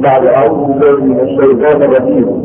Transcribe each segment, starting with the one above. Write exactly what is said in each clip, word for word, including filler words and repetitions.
بعد أعوذ بالله من الشيطان الرجيم.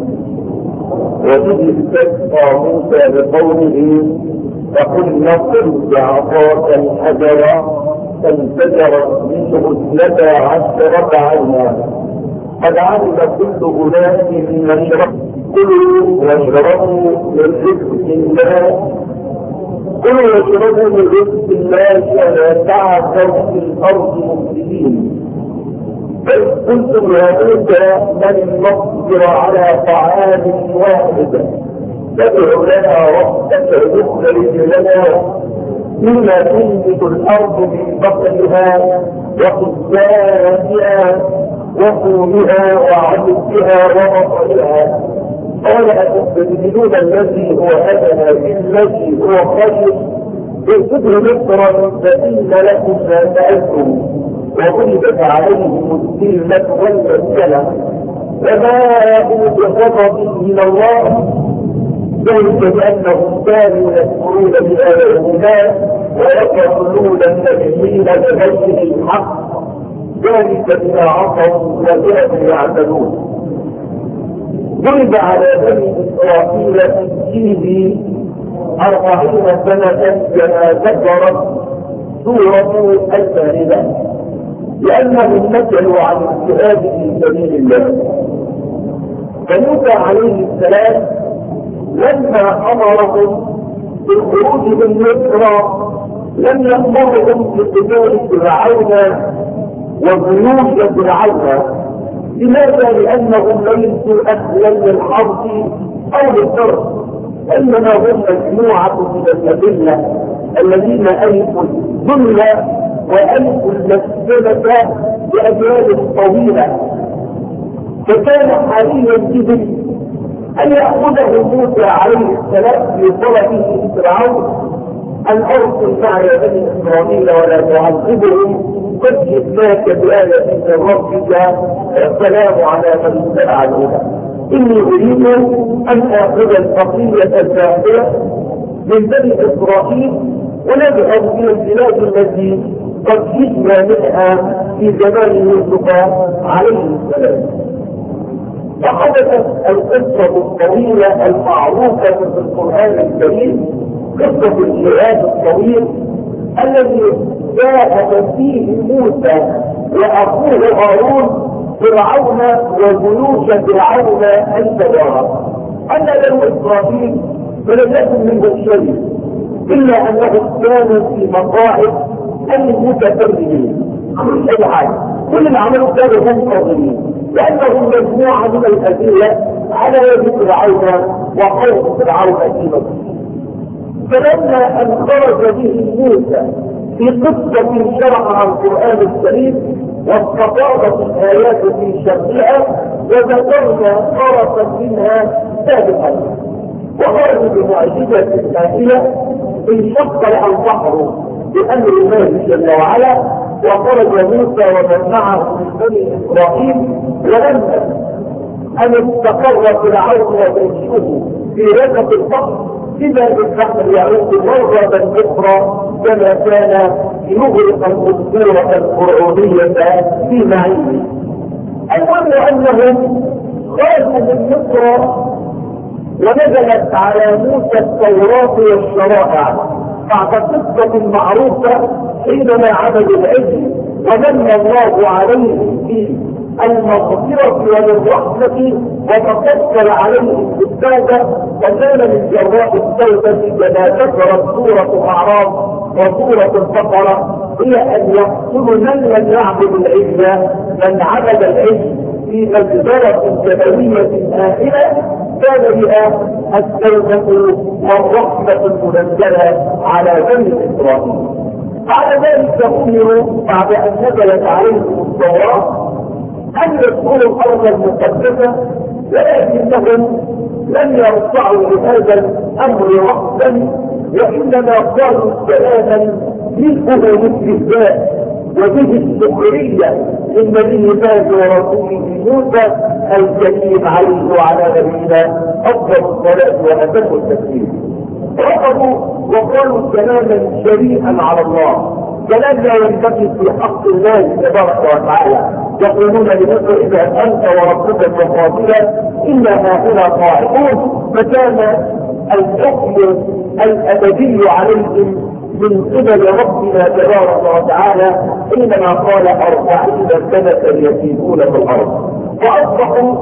وإذ استسقى موسى بقوله فقل نضرب بعصاك الحجر فانفجرت منه اثنتا عشرة عينا قد علم كل أناس مشرب كلوا واشربوا من رزق الله كلوا واشربوا من رزق الله ولا تعثوا في الأرض مفسدين. بل قلتم يا موسى لن نصبر على طعام واحد فادع لنا ربك يخرج لنا مما تنبت الارض من بطنها وقثائها وفومها وعدسها وبصلها قال أتستبدلون الذي هو ادنى بالذي هو خير اركبوا مصرا فان لكم ما سالتم وضربت عليهم الذلة والمسكنة فباءوا بغضب من الله ذلك بأنهم كانوا يكفرون بآيات الله ويقتلون النبيين بغير الحق ذلك بما عصوا وكانوا يعتدون. ضرب على بني إسرائيل في الجيل أربعين سنة كما ذكرت سورة المائدة لأنهم نزلوا عن الجهاد في سبيل الله. فموسى عليه السلام لما أمرهم بالخروج من مصر لم يأمرهم بقتال فرعون وجيوش فرعون. لماذا؟ لأنهم ليسوا أهلا للحرب أو للحرب، إنما هم مجموعة من الأدلة الذين ألفوا الذل وألفوا المسكنة بأجيال طويلة. فكان حاليا بهم أن يأخذه موسى عليه السلام في طلبه فرعون أن أرسل معي بني إسرائيل ولا تعذبهم قد جئناك بآية من ربك السلام على من اتبع الهدى. إني أريد أن آخذ البقية الباقية من بني إسرائيل ونذهب إلى البلاد التي قد جئنا منها في زمان يوسف عليه السلام. فحدثت القصة الطويلة المعروفة في القرآن الكريم قصة الجهاد الطويل الذي جاهد فيه موسى وأخوه هارون فرعون وجيوش فرعون الجبارة. أن بنو إسرائيل فلم يكن منهم شيء إلا أنهم كانوا في مقاعد المتكبرين. كل حاجة كل اللي عملوا كانوا منتظرين لأنهم مجموعة من الأدلة على يد فرعون وقوم فرعون في مصر. فلما أن خرج به موسى في قصة شرعها القرآن الكريم واستطاعت الآيات في شرعها وذكرنا طرفا منها سابقا وخرج بمعجزة هائلة انشق البحر بأمر الله جل وعلا وخرج موسى ومن معه من بني إسرائيل. ولما أن استقر فرعون وجيشه في ركب البحر إذا بالبحر يعود مرة أخرى كما كان يغرق الأسطورة الفرعونية في معين. المهم أنهم خرجوا من مصر ونزلت على موسى التوراة والشرائع بعد قصة معروفة حينما عبدوا العجل ومن الله عليهم في المغفرة والرحمة وتفضل عليهم بالتوبة وكان من جراء التوبة كما ذكرت سورة أعراف وسورة البقرة هي أن يقتلوا من لم يعبد العجل من عبد العجل في مجزرة جبلية آخرة كان بها التوبة والرحمة المنزلة على بني إسرائيل. بعد ذلك أمروا بعد أن نزلت عليهم التوراة أن يدخلوا الأرض المقدسة ولكنهم لم يرفعوا لهذا الأمر رأسا وإنما قالوا كلاما منه الاستهزاء وبه السخرية للنبي الله ورسوله موسى الكريم عليه وعلى نبينا أفضل الصلاة وأتم التسليم. رفضوا وقالوا كلاما شريئا على الله، كلام لا ينبغي في حق الله تبارك وتعالى، يقولون لموسى اذا انت وربك فقاتلا انا هؤلاء قاعدون، فكان الحكم الابدي عليهم من قبل ربنا تبارك وتعالى حينما قال أربعين سنة يسيرون في الأرض، فأصبحوا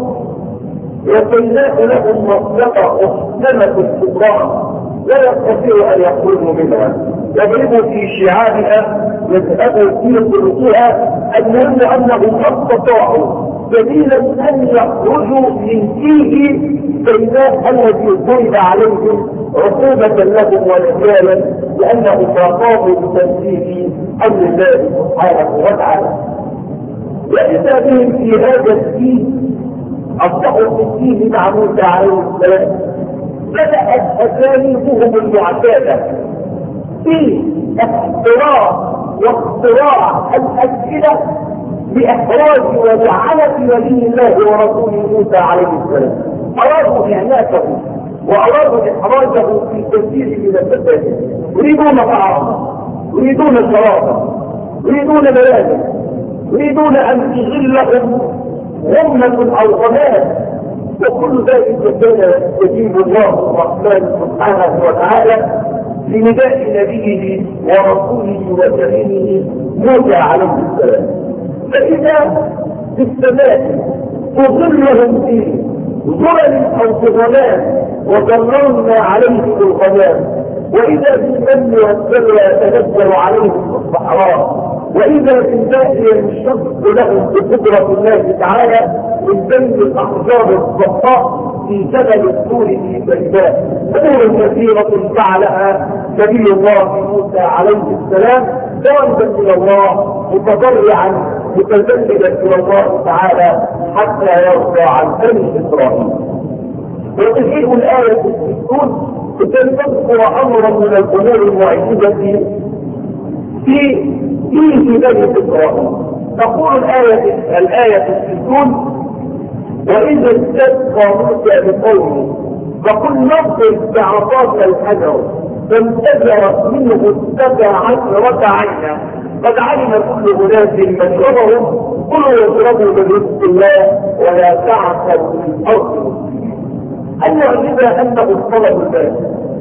وكيناه لهم مصدقة أحسنة السلطان لا يستطيع أن يخرجوا منها، يضربوا في شعابها، يذهبوا في قلوبها، المهم أنهم ما استطاعوا دليلا أن يخرجوا من فيه كيناه الذي ضرب عليهم عقوبة لهم ورجالا لأنهم قاموا بتنفيذ أمر الله سبحانه وتعالى. وإذا بهم في هذا الدين أصبحوا في الدين مع موسى عليه السلام بدأت أساليبهم المعتادة في اختراع واختراع الأسئلة بإحراج ولعنة ولي الله ورسوله موسى عليه السلام. أرادوا إعناته وأرادوا إحراجه في كثير من المسائل، يريدون طعاما، يريدون شرابا، يريدون ملاذا، يريدون أن تغلهم غمة أو غمام، وكل ذلك كان يستجيب الله الرحمن سبحانه وتعالى لنداء نبيه ورسوله وكريمه موسى عليه السلام. فإذا في السماء تظلهم فيه ظلل أو ظلال وظللنا عليهم الغمام، وإذا بالمن والسلوى تنزل عليهم الصحراء، وإذا بالماء ينشق لهم بقدرة الله تعالى من بين الأحجار الصفاء في جبل الطور في بيداء. أمور كثيرة فعلها نبي الله موسى عليه السلام ضاربا إلى الله متضرعا متذللا إلى الله تعالى حتى يرضى عن بني إسرائيل. وتجيء الآية الستون لتذكر أمرا من الأمور المعجزة في فيه بني إسرائيل. تقول الآية الآية الستون: وإذا استسقى موسى لقومه فقل نضرب بعصاك الحجر فانفجرت منه اثنتا عشرة عينا قد علم كل أناس مشربهم كلوا واشربوا من رزق الله ولا تعثوا في الأرض مفسدين. المعجزة أنه طلب الماء،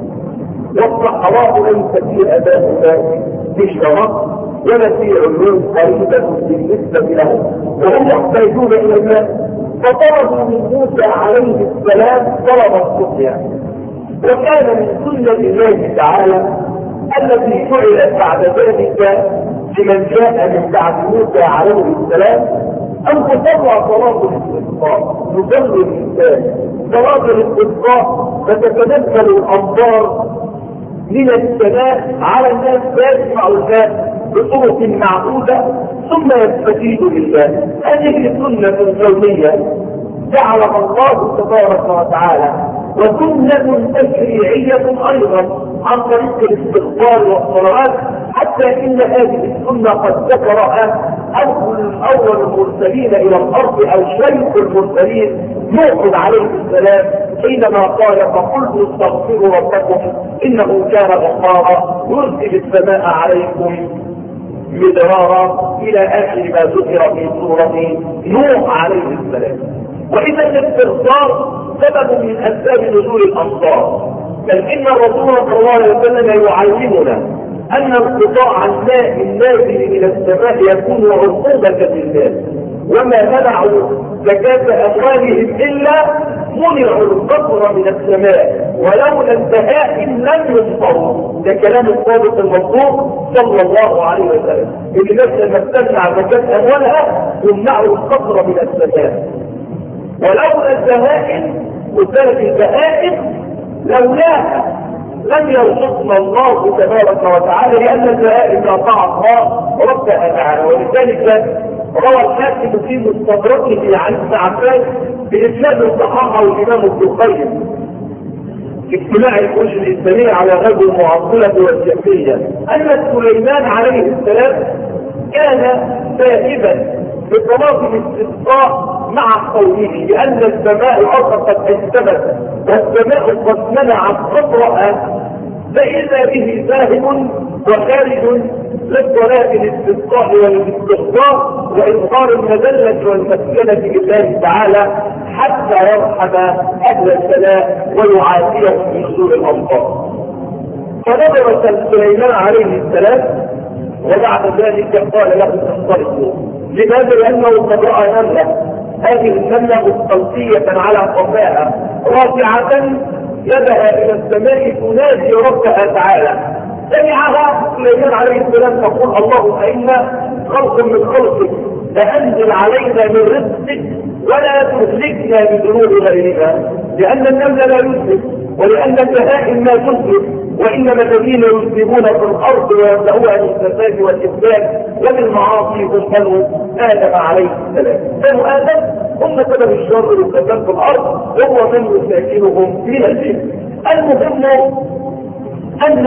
والصحراء ليس في أداء الماء في شرف ولا في علوم قريبة بالنسبة لهم، وهم يحتاجون إلى الماء، فطلبوا من موسى عليه السلام طلب السقيا. وكان من سنة الله تعالى التي فعلت بعد ذلك لمن جاء من بعد موسى عليه السلام أن تطلع صلاة الاستسقاء. يصلي الإنسان صلاة الاستسقاء فتتنزل الأمطار من السماء على الناس فيسمع الماء بطرق معقودة ثم يستفيد بالله. هذه سنة كونية جعلها الله تبارك وتعالى، وسنة تشريعية أيضا عن طريق الاستغفار والصلوات، حتى إن هذه السنة قد ذكرها أول أول المرسلين إلى الأرض أو شيخ المرسلين نوح عليه السلام حينما قال: فقلت استغفروا ربكم إنه كان غفارا يرسل السماء عليكم مدرارا إلى آخر ما ذكر في سورة نوح عليه السلام. وإذا الاستغفار سبب من أسباب نزول الأمطار، بل إن الرسول صلى الله عليه وسلم يعلمنا أن انقطاع الماء النازل من السماء يكون عقوبة للناس، وما منعوا زكاة أموالهم إلا منعوا القطر من السماء، ولولا البهائم لم يمطروا. ده كلام الصادق المصدوق صلى الله عليه وسلم. الناس لما تمنع زكاة أموالها يمنعوا القطر من السماء، ولولا البهائم وذلك البهائم لولاها لم يرزقنا الله تبارك وتعالى، لأن البهائم لا طاعة الله ربها تعالى. ولذلك روى الحاكم في مستدركه عن ابن عباس بإسناد صححه الإمام ابن القيم في اجتماع الجيوش الإسلامية على غزو المعطلة والجهمية أن سليمان عليه السلام كان ذاهبا بطلب الاستسقاء مع قومه، لأن السماء الأرض قد اجتمت والسماء قد منعت قطرها فإذا به ذاهب وخارج للصلاة الاستسقاء والاستغفار وإظهار المذلة والمسكنة لله تعالى حتى يرحم أهل البلاء ويعافيهم من سوء الأمطار. فنظر سليمان عليه السلام وبعد ذلك قال له انطلقوا. لماذا؟ لأنه قد رأى نملة، هذه النملة مستلقية على قفاها رافعة يدها إلى السماء تنادي ربها تعالى. سمعها سليمان عليه السلام تقول اللهم إنا خلق من خلقك فأنزل علينا من رزقك ولا تهلكنا بذنوب غيرنا، لأن النمل لا يذنب ولأن البهائم لا تذنب، وإنما الذين يذنبون في الأرض ويبدأون بالفساد والإفساد وبالمعاصي هم بنو آدم عليه السلام. بنو آدم هم سبب الشر والفساد في الأرض وهو من يساكنهم من الجن. المهم أن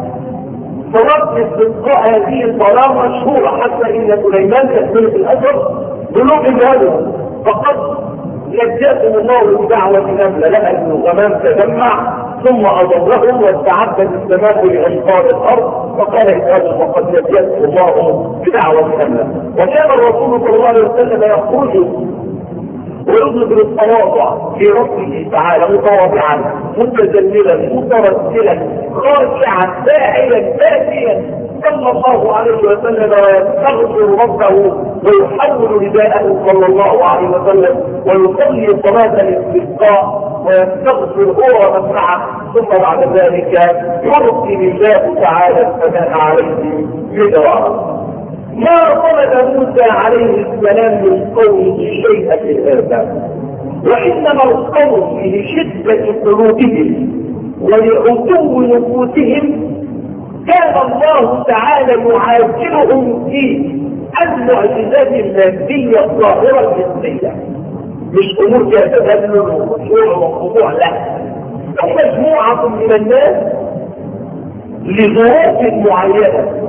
صلاة استسقاء هذه الصلاة مشهورة حتى إن سليمان تكملة الأجر بلوغ الهدف، فقد نجاكم الله بدعوة نملة لها الغمام تجمع ثم أضرهم واستعدت السماء لإمطار الأرض، فقال إسرائيل وقد نجاكم الله بدعوة نملة. وكان الرسول صلى الله عليه وسلم يخرج ويطلب التواضع في ربه تعالى متواضعا متذللا مترسلا خاشعا داعيا باكيا صلى الله عليه وسلم ويستغفر ربه ويحول رداءه صلى الله عليه وسلم ويصلي صلاة الاستسقاء ويستغفر هو ومن معه، ثم بعد ذلك يرسل الله تعالى السماء عليه مدرارا. ما طلب موسى عليه السلام من قومه شيئا لهذا، وإنما القوم لشدة قلوبهم ولعتو نفوسهم كان الله تعالى يعاجلهم في المعجزات المادية الظاهرة الجسدية، مش أمور فيها تدلل وخشوع وخضوع، لا، مجموعة من الناس لظروف معينة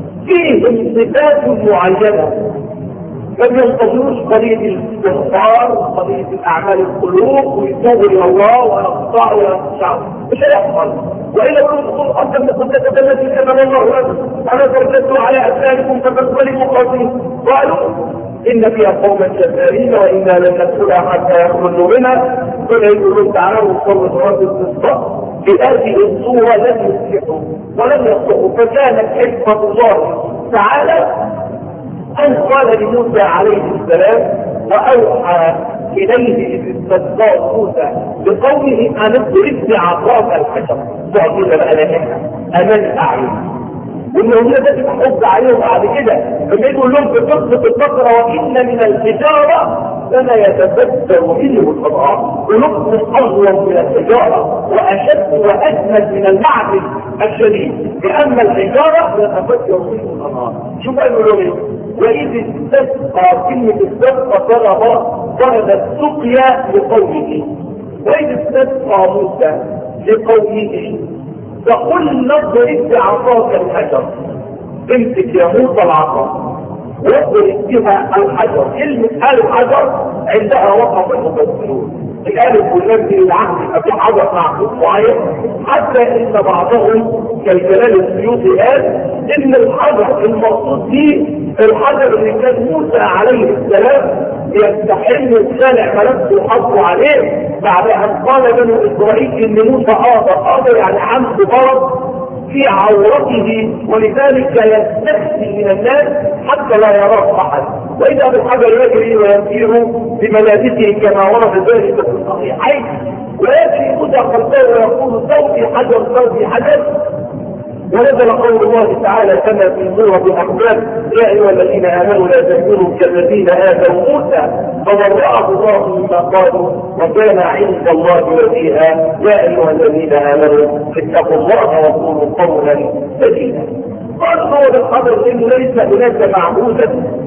فيهم صفات معينة ما بينتظروش قضية الاستغفار وقضية الأعمال القلوب ويتوبوا إلى الله ويقطعوا ويقطعوا، مش هيحصل. وإلا يقولوا أنت المقدسة التي كتب الله لكم أنا ترددت على أسنانكم فتنقلبوا خاسرين، قالوا إن فيها قوما جبارين وإنا لن ندخلها حتى يخرجوا منها، فيقولون تعالوا صلوا صلاة الاستسقاء. بهذه الصورة لم يصلحوا ولم يصلحوا، فكانت حكمة الله تعالى أن قال لموسى عليه السلام وأوحى إليه إذ استسقى موسى بقوله أن اضرب بعصاك الحجر تعطينا الألهة أمام الأعين، وإنهم لازم تحط عليهم بعد كده لما يقول لهم في قصة البقرة وإن من الحجارة فما يتفجر منه الأنهار، قلوبهم أغلظ من الحجارة وأشد وأجمل من المعدن الشديد، لأن الحجارة يتفجر منه الأنهار. شوف قالوا لهم إيه؟ وإذ استسقى كلمة استسقى ضرب ضرب السقيا لقومه، وإذ استسقى موسى لقومه فقل نضرب بعصاك الحجر، امسك يا موسى العصا واضرب بها الحجر. كلمة آل الحجر عندها وقف المفسرون، الآلف واللام دي العهد في حجر معقول معين، حتى إن بعضهم كالجلال السيوطي قال إن الحجر المقصود به الحجر اللي كان موسى عليه السلام يستحل السلع ملابسه وحطه عليه بعد أن قال بنو إسرائيل إن موسى قادر قادر يعني عنده مرض في عورته ولذلك يستخفي من الناس حتى لا يراه أحد، وإذا بالحجر يجري ويسير بملابسه كما ورد ذلك في الصحيحين، ويأتي موسى خلفه ويقول صوتي حجر صوتي حجر. ونزل قول الله تعالى كما في سورة الأحزاب يا أيها الذين آمنوا لا تكونوا كالذين آذوا موسى فبرأه الله مما قالوا وكان عند الله وجيها. يا أيها الذين آمنوا اتقوا الله وقولوا قولا سديدا. قال هو بالقدر انه ليس هناك معبودا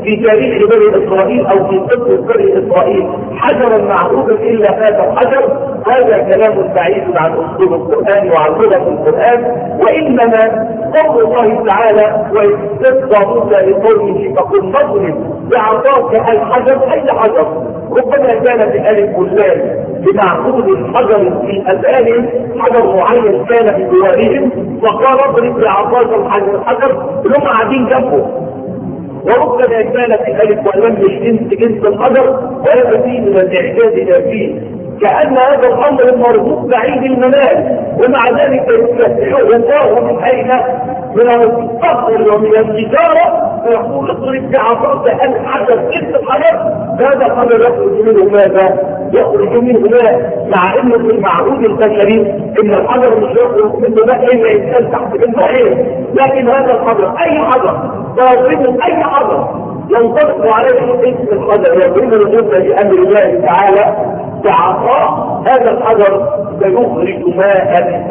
في تاريخ بني اسرائيل او في قصه بني اسرائيل حجرا معروفا الا هذا الحجر، هذا كلام بعيد عن اسلوب القران وعن لغه القران. وانما قول الله تعالى واستسقى موسى لقومه فقل نضرب بعصاك الحجر، اي حجر؟ ربما كان بالالف واللام بمعقول الحجر في اذهانهم حجر معين كان في جوارهم، فقال اضرب بعصاك الحجر، الحجر اللي هم قاعدين جنبه. وربما كان في الالف واللام مش جنس جنس الحجر، ولا فيه من الاعجاز فيه، كأن هذا الأمر مربوط بعيد المنال، ومع ذلك يستدعوه الله من أين؟ من الصخر ومن الحجارة، فيقول اضرب بعصاك الحجر، جنس الحجر، هذا الحجر يخرج منه ماذا؟ يخرج منه ماء، مع انه في المعروف البشري ان الحجر مش يخرج منه ماء الا يتسال تحت منه عين، لكن هذا الحجر اي حجر ضاربه اي حجر ينطبق عليه اسم الحجر، يضرب الجمله بامر الله تعالى بعصاه، هذا الحجر سيخرج ماء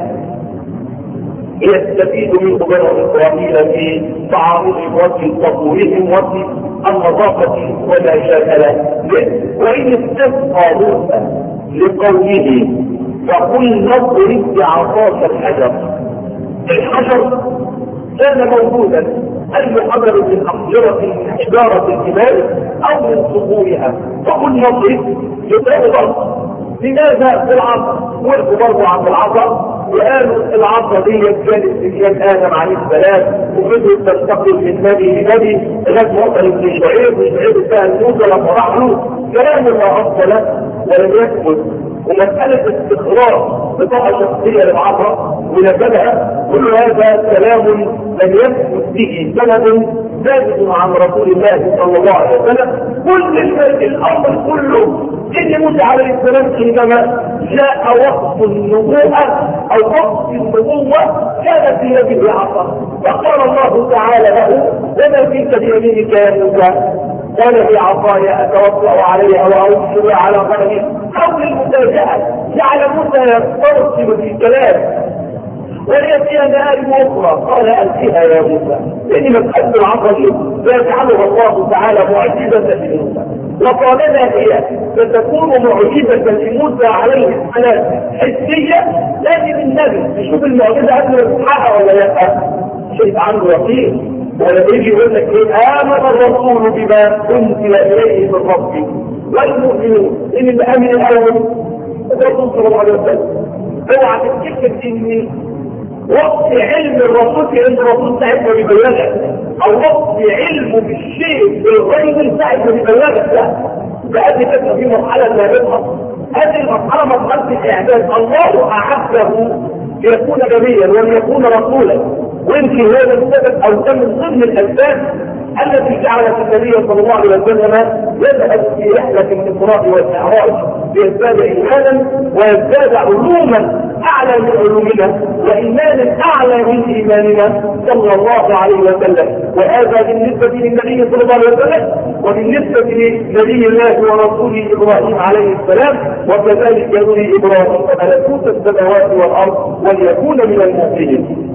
يستفيد منه بنو اسرائيل في تعارضهم وفي طهورهم وفي النظافه وما شاكل به. وان استسقى موسى لقومه فقل نضرب بعصاك الحجر، الحجر كان موجودا، اي حجر من احجره من حجاره الجبال او من صخورها، فقل نضرب يضرب. لماذا؟ بالعصا، وقفوا برضه عند العصا وقالوا العصا دي كانت سجيان ادم عليه السلام، وفضلت تنتقل من نبي لنبي لغايه ما وصل ابن شعيب، وشعيب سال موسى لما راح له كلام لا اصل له ولم يثبت. ومساله استخراج بطاقه شخصيه للعصا ونزلها، كل هذا كلام لم يثبت به سند ثابت عن رسول الله صلى الله عليه وسلم. كل الامر كله ان موسى عليه السلام حينما جاء وقت النبوءه او وقت النبوه كانت في يده عصا، فقال الله تعالى له وما فيك بيمينك يا موسى؟ قال بعصاي اتوكا عليها واوصل على غنمي، او للمفاجاه جعل موسى يسترسل في كلام وهي فيها مآرب أخرى، قال ألقيها يا موسى، لأن مسألة العصا دي يجعلها الله تعالى معجزة لموسى، وقالنا هي ستكون معجزة لموسى عليه السلام حسية، لكن النبي يشوف المعجزة قبل ما تتحقق ولا لا؟ شيء عنده يقين، ولا يجي يقول لك ايه؟ آمن الرسول بما أنزل إليه من ربه والمؤمنون، إن الأمن الأول الرسول صلى الله عليه وسلم. اوعى تفتكر إن وقت علم الرسول في علم الرسول ساعتها بيبلغك، او وقت علمه بالشيء بالغيب ساعتها بيبلغك، لا، ده قد كده في مرحله لا يبقى. هذه المرحله مرحله الاعداد، الله اعده ليكون نبيا وليكون رسولا، ويمكن هذا السبب او ده من ضمن الاسباب التي جعلت النبي صلى الله عليه وسلم يذهب في رحله الاسراء والمعراج ليزداد ايمانا ويزداد علوما اعلى من علومنا وايمانا اعلى من ايماننا صلى الله عليه وسلم. وهذا بالنسبه للنبي صلى الله عليه وسلم، وبالنسبه لنبي الله ورسوله ابراهيم عليه السلام، وكذلك يقول ابراهيم ملكوت السماوات والارض وليكون من المؤمنين.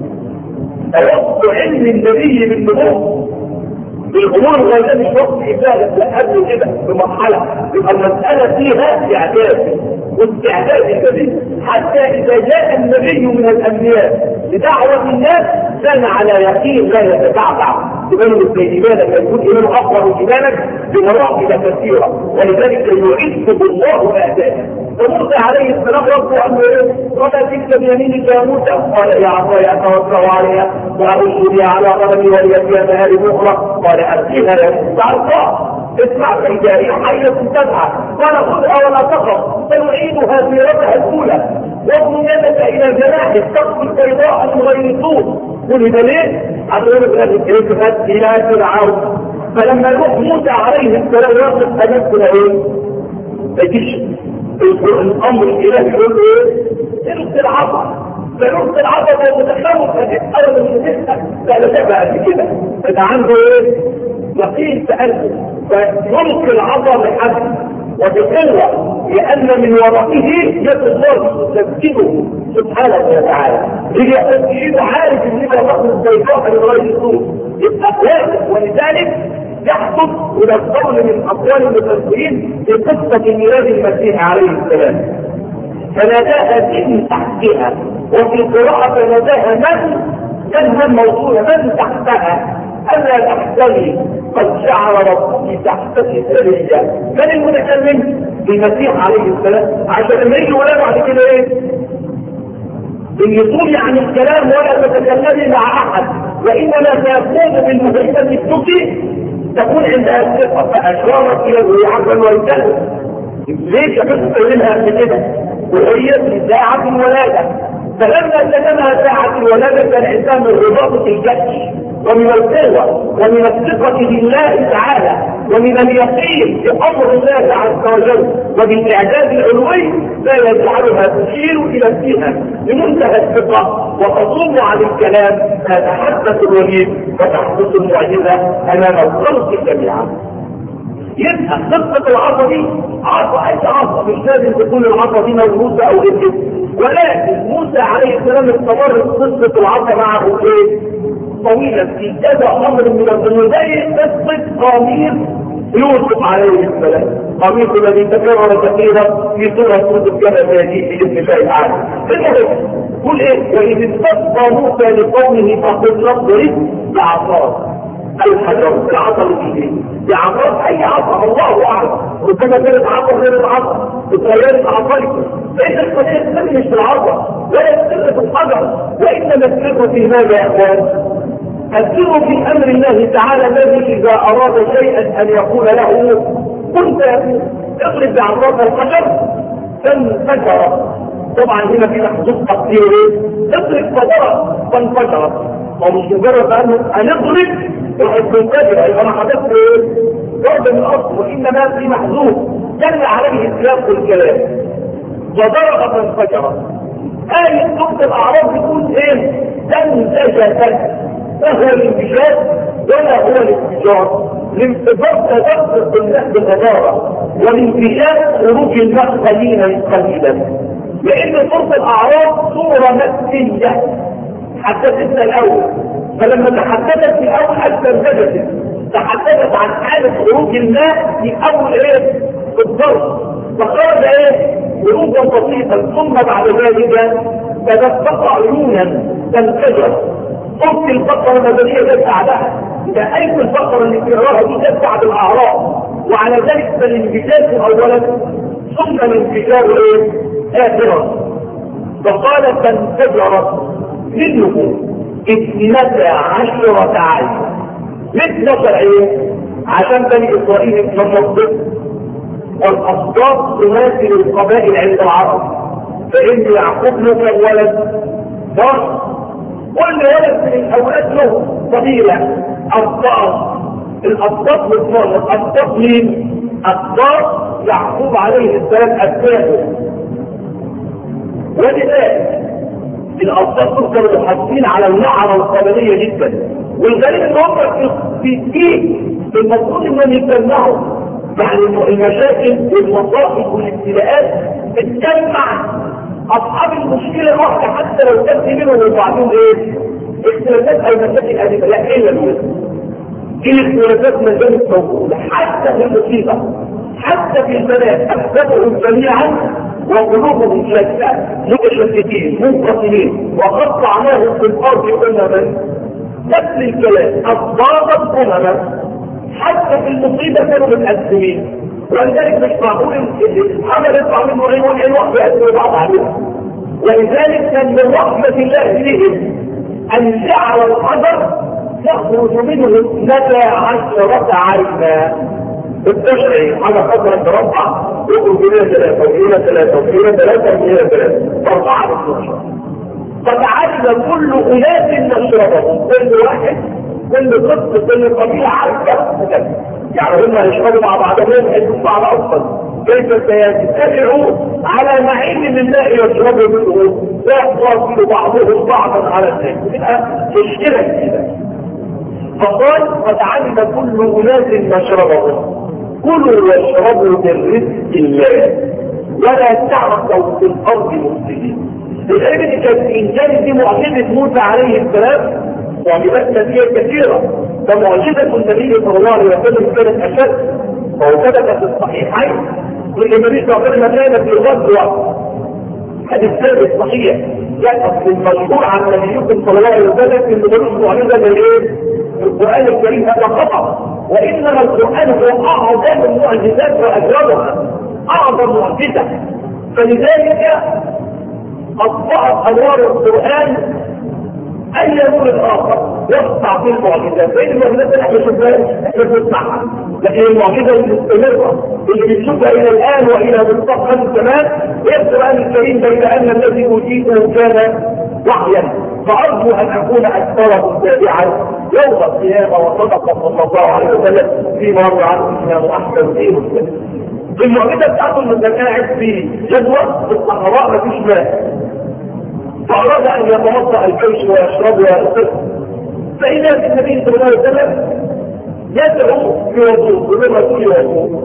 وقت علم النبي بالنبوة بالامور الغيبيه مش وقت عباده، لا، قبل كده بمرحله يبقى المساله فيها اعداد واستعداد النبي، حتى اذا جاء النبي من الانبياء لدعوه الناس كان على يقين لا يتبعبع، يبين في ايمانك يكون ايمان اقوى من ايمانك بمراحل كثيره، ولذلك يعزه الله اعداده. فموسى عليه السلام ربه قال له وما تلك بيمينك يا موسى؟ قال يا عصاي اتوكل عليها وارش بها على غنمي ولي فيها مآرب اخرى، قال القيها يا موسى عصا اسمع الجارية حية تسعى، قال خذها ولا تخف سنعيدها سيرتها الاولى، واضم يدك الى جناحك تقضي البيضاء من غير طول. قل ده ليه؟ هتقول لك اذهب الى فرعون. فلما يروح موسى عليه السلام يقف امامنا ايه؟ ما يجيش الامر الالهي يقول له ايه؟ ارسل عصا، فيرسل عصا وهو متخوف ابدا من تسال، فلا تبقى قد كده، ده عنده ايه؟ يقين في قلبه، فيلقي العصا بحد وبقوه، لان من ورائه يد الله تسدده سبحانه وتعالى، يجي يحط ايده عارف ان يبقى رقم البيضاء من غير صوت، يبقى واقف. ولذلك يحدث الى القول من اقوال المفسرين في قصه ميلاد المسيح عليه السلام، فناداها من تحتها، وفي قراءه فناداها من كانها الموضوع من تحتها الا تحتوي قد جعل ربك تحتك سريا. من المتكلم؟ المسيح عليه السلام، عشان لما يجي ولا بعد كده ايه؟ ان يطول عن الكلام ولا تتكلمي مع احد، وانما سيقوم بالمهمه التي تكون عندها الثقه، فاشارت الى الوعد والكلام. ليش قصه منها قبل كده؟ وهي في ساعه الولاده، فلما تتمها ساعه الولاده كان عندها من رباطه الجيش ومن القوه ومن الثقه بالله تعالى ومن اليقين بامر الله عز وجل وبالاعداد العلوي لا يجعلها تشير الى فيها بمنتهى الثقه وتظن عن الكلام فتحدث الوليد وتحدث المعجزه امام الخلق جميعا. يبقى قصه العصا دي عصا اي عصا، مش لازم تكون العصا دي موجوده او غير، ولكن موسى عليه السلام استمرت قصه العصا معه ايه؟ طويلا في كذا امر من الامور، زي قصه قميص يوسف عليه السلام، قميص الذي تكرر كثيرا في سوره يوسف كما سياتي باذن الله تعالى. المهم قل ايه؟ واذ استسقى موسى لقومه فقل اضرب بعصاك الحجر، العصا الايديه، بعصاك اي عصا الله اعلم، ربما كانت عصا غير العصا، اتغيرت عصايكم، فان القضيه مش في العصا ولا السر في الحجر، وانما السر في ماذا يا اخوان؟ السر في امر الله تعالى الذي اذا اراد شيئا ان يقول له كنت اضرب بعصاك الحجر فانفجر. طبعا هنا في محذوف تقدير ايه؟ اضرب فضرب فانفجرت، ومش مجرد ان هنضرب وهتنفجر، يبقى انا حدثت ايه؟ ضرب من الاصل، وانما في محذوف دل عليه سياق الكلام وضرب فانفجرت. آية سورة الأعراف بتقول ايه؟ انفجرت، فهو الانفجار ولا هو الانفجار؟ الانفجار تدفق الماء بغزارة، والانفجار خروج الماء قليلا قليلا. لأن سورة الأعراف سورة مكية حدثتنا الأول، فلما تحدثت في الأول حتى انفجرت، تحدثت عن حالة خروج الماء في أول ايه؟ في الضرب، فخرج ايه؟ خروجا بسيطا، ثم بعد ذلك تدفق عيونا تنفجر. قلت الفقره المدنيه جت بعدها، اذا اي الفقره اللي بتقراها دي جت بعد الاعراف، وعلى ذلك فالانفجار اولا ثم الانفجار ايه؟ اخرا. فقال فانفجرت منه اثنتا عشرة عينا. ليه اثنتا ايه؟ عشان بني اسرائيل من الصدق والأصداق تماثل القبائل عند العرب، فإن يعقوب له ولد ضر، كل ولد من الأولاد له قبيلة أصداق. الأصداق والضر، الأصداق مين؟ أصداق يعقوب عليه السلام أبنائه، ولذلك الأصداق كانوا محافظين على النعرة القبلية جدا، والغريب إن هم في الدين المفروض إنهم يتبنعوا، يعني المشاكل والمصائب والابتلاءات بتجمع اصحاب المشكله الواحده حتى لو كان في منهم وبعضهم ايه؟ اختلافات او مشاكل قديمه، لا الا الوزن. دي الاختلافات ما زالت موجوده حتى في المصيبه، حتى في البنات احسبهم جميعا وقلوبهم شتى متشتتين منقسمين وقطعناهم في الارض امما. نفس الكلام اصابت امما حتى في المصيبة كانوا متقسمين، ولذلك مش معقول الحمل يطلع منه عين والعين واحدة يقسموا بعض عليهم. ولذلك كان من رحمة الله بهم أن جعل الحجر يخرج منه اثنتا عشرة عينا. التشعي حاجة خضرة تربع يخرج إلى ثلاثة وإلى ثلاثة وإلى ثلاثة وإلى ثلاثة أربعة بالتشعي. فتعلم كل أناس مشربهم، كل واحد كل قصة كل قبيلة عارفة، يعني هم يشربوا مع بعضهم يحبوا بعض أصلا، كيف سيتبعوا على نعيم لله يشربوا منه ويحصل بعضهم بعضا على الناس، تبقى مشكلة كده. فقال قد علم كل أناس مشربهم كلوا واشربوا من رزق الله ولا تعثوا في الأرض مفسدين. الغريب ان كانت الانجاز دي معجزة موسى عليه السلام، معجزات نبيه كثيرة، فمعجزة النبي صلى الله عليه وسلم كانت أشد، وهو ثبت في الصحيحين ان النبي صلى الله عليه وسلم كان في غزوة، حديث ثابت صحيح يأتي المشهور عن نبيكم صلى الله عليه وسلم ان النبي معجزة الايه؟ القرآن الكريم هذا خطأ، وإنما القرآن هو أعظم المعجزات وأجرها، أعظم معجزة. فلذلك أصبحت أنوار القرآن أي نور الآخر يقطع في المعجزات، بين المعجزات احنا شفناها احنا بنسمعها، لكن المعجزة المستمرة اللي بنشوفها إلى الآن وإلى مستقبل الزمان هي القرآن الكريم، بين أن الذي أوتيته كان وحيا. فأرجو أن أكون أكثرهم تابعا يوم القيامة، وصدق صلى الله عليه وسلم فيما روى عنه الإمام أحمد في مسلم. المعجزة بتاعته إنه كان قاعد في جدوى في الصحراء مفيش ماء، فأراد أن يتوضأ الجيش ويشرب ويغسل، فإذا النبي صلى الله عليه وسلم يدعو بوضوء بما في وضوء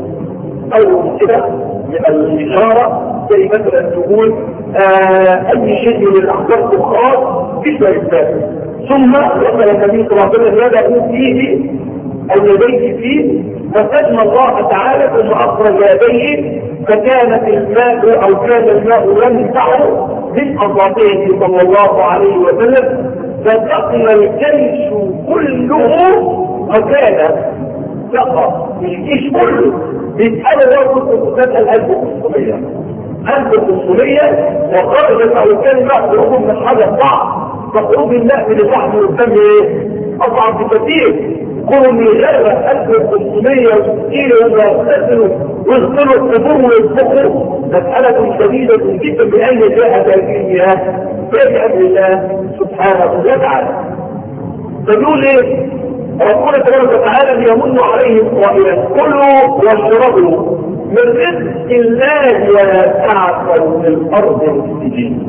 أو كده من الإشارة، زي مثلا تقول آه أي شيء من الأحجار الخاص في شوية، ثم وصل النبي صلى الله عليه وسلم يدعو فيه أو يديه فيه، فسجن الله تعالى ثم أخرج يديه فكانت الماء أو كان الماء ينفعه من أصابعه صلى الله عليه وسلم، فسقي الجيش كله وكان سقى الجيش كله. بيسألوا برضه تسأل ألف وخمسمية ألف وخمسمية وخرجت أو كان الماء خروج من حاجة صعب، فخروج الماء من البحر والدم إيه؟ أصعب بكثير. كون يغرق ألف وخمسمية وستين ويغسلوا ويغسلوا القبور ويطبخوا مسألة شديدة جدا بأن جاء ذلك بأمر الله سبحانه وتعالى. فيقول ايه؟ ربنا تبارك وتعالى يمن عليهم قائلا كلوا واشربوا من رزق الله ولا تعثروا في الأرض مفسدين.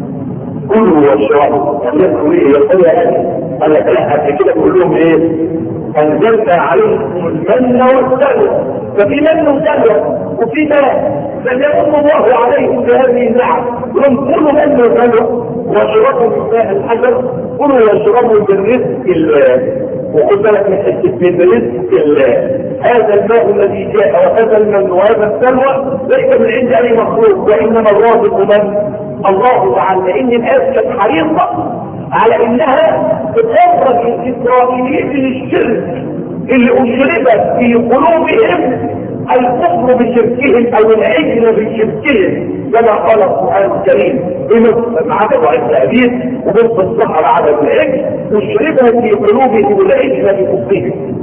كلوا واشربوا يقولوا ايه؟ يقولوا ايه؟ قال لك لا كده كلهم ايه؟ أنزلنا عليكم المن والسلوى، ففي من وسلوى وفي ماء، فليمن الله عليكم بهذه النعم، ولم كلوا من وسلوى واشربوا من ماء الحجر، كلوا واشربوا من رزق الله. وخذ بالك من حته من رزق الله، هذا الماء الذي جاء وهذا المن وهذا السلوى ليس من عند اي مخلوق، وانما الرازق من الله تعالى. لان الآية كانت حريصه على انها تخرج الاسرائيليين من الشرك اللي اشربت في قلوبهم الكفر بشركهم او العجل بشركهم، كما قال القران الكريم بمصر عبدوا عند ابيه وبص الصحراء على العجل اشربت في قلوبهم العجل بكفرهم.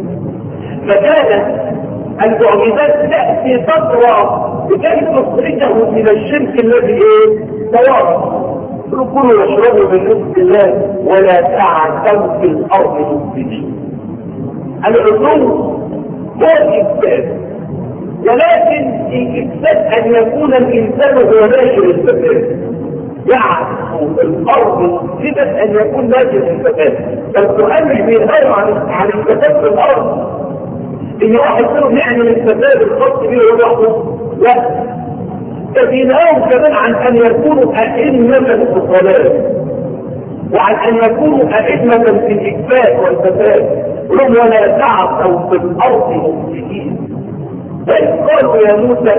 فكانت المعجزات تاتي فتره لكي تخرجهم من الشرك الذي ايه توارث. كلوا واشربوا من رزق الله ولا تعثوا في الارض مفسدين. العلوم هو الافساد، ولكن الافساد ان يكون الانسان هو ناشر الفساد، يعثو في الارض مفسدا ان يكون ناشر الفساد. القران مش بينهى عن عن الفساد في الارض، ان واحد منهم يعمل الفساد الخاص به لوحده، لا، فبينهاهم كمان عن ان يكونوا ائمه في الضلال، وعن ان يكونوا ائمه في الاكفاء والفساد، لهم ولا تعثوا في الارض مفسدين. وإذ قالوا يا موسى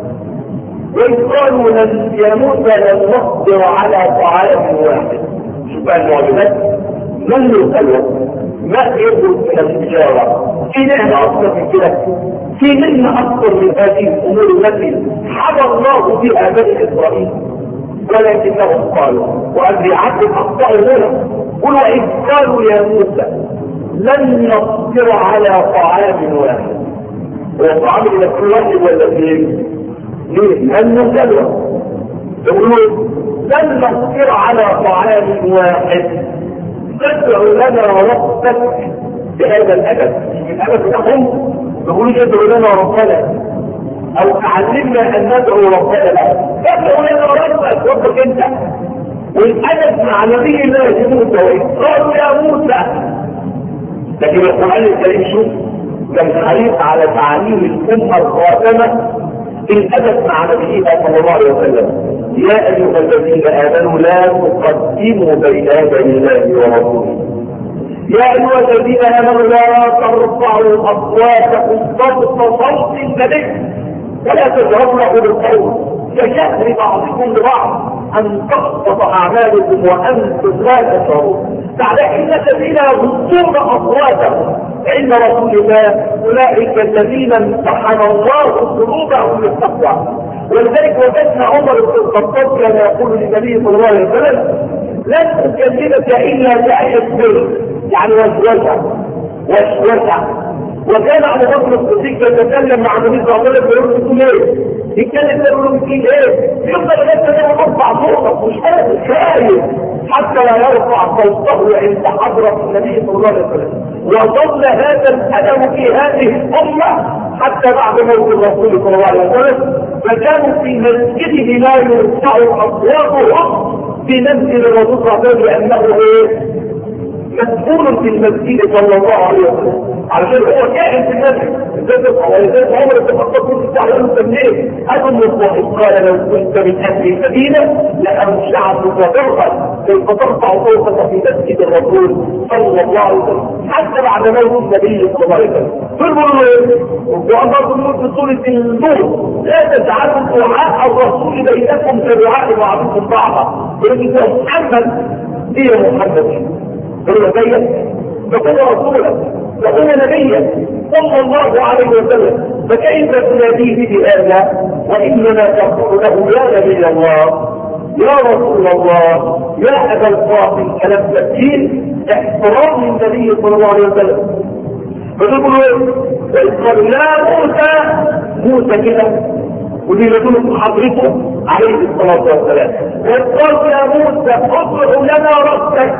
وإذ قالوا يا موسى لن نصبر على طعام واحد. شوف بقى المعجزات، من يسألوا ما يخرج من التجارة في نعمة أكثر من كده، في نعمة أكثر من هذه الأمور التي حمى الله بها بني إسرائيل، ولكنهم قالوا وأن يعدل أخطاء هنا. قل وإذ قالوا يا موسى لن نصبر على طعام واحد. والطعام إذا كل واحد ولا اثنين؟ ليه؟ لن نسلوى. يقولون لن نصبر على طعام واحد، تدعو لنا ربك بهذا الأدب. الأدب لهم يقولون ادعو لنا ربنا أو تعلمنا أن ندعو ربنا. تدعو لنا ربك، ربك أنت. والأدب مع نبي الله موسى وإذ قالوا يا موسى. لكن القرآن الكريم شوف كان حريص على تعليم الأمة الخاتمة الأدب مع نبينا صلى الله عليه وسلم. يا أيها الذين آمنوا لا تقدموا بين يدي الله ورسوله. يا ايها الذين امنوا لا ترفعوا اصواتكم فوق صوت النبي ولا تجهروا له بالقول كجهر بعضكم لبعض ان تحبط اعمالكم وانتم لا تشعرون. بعد ان الذين يغضون اصواتهم عند رسول الله اولئك الذين امتحن الله قلوبهم للتقوى. ولذلك وجدنا عمر بن الخطاب كان يقول للنبي صلى الله عليه وسلم لن اكلمك الا بآية سر، يعني وسوسه وسوسه. وكان ابو بكر الصديق يتكلم مع النبي صلى الله عليه وسلم يقول له ايه؟ يتكلم يقول له فيه ايه؟ يفضل يتكلم يرفع صوته مش قادر خايف حتى لا يرفع صوته عند حضرة النبي صلى الله عليه وسلم. وظل هذا الادب في هذه الامه حتى بعد موت الرسول صلى الله عليه وسلم، فكانوا في مسجده لا يرفعوا اصواتهم في مسجد الرسول صلى الله عليه وسلم لانه ايه؟ مسؤول في المسجد صلى الله عليه وسلم، علشان هو كائن في المسجد. ولذلك عمر بن الخطاب كنت تعلم تمليه اظن الصحيح قال لو كنت من اهل المدينه لانشعتك ضربا كيف ترفع صوتك في مسجد الرسول صلى الله عليه وسلم حتى بعد موت النبي صلى الله عليه وسلم. فالمرة ايه؟ وعمر بن في سوره النور لا تجعلوا دعاء الرسول بينكم كدعاء بعضكم بعضا. ولكن محمد هي محمد هو بيت فكون رسولا فكون نبيا صلى الله عليه وسلم، فكيف تناديه بهذا واننا تقول له يا نبي الله يا رسول الله يا ابا القاسم كلام تسجيل احترام النبي صلى الله عليه وسلم. فتقول ايه؟ قالوا لا موسى موسى كده ودي نقول حضرته عليه الصلاه والسلام وقال يا موسى ادعو لنا ربك.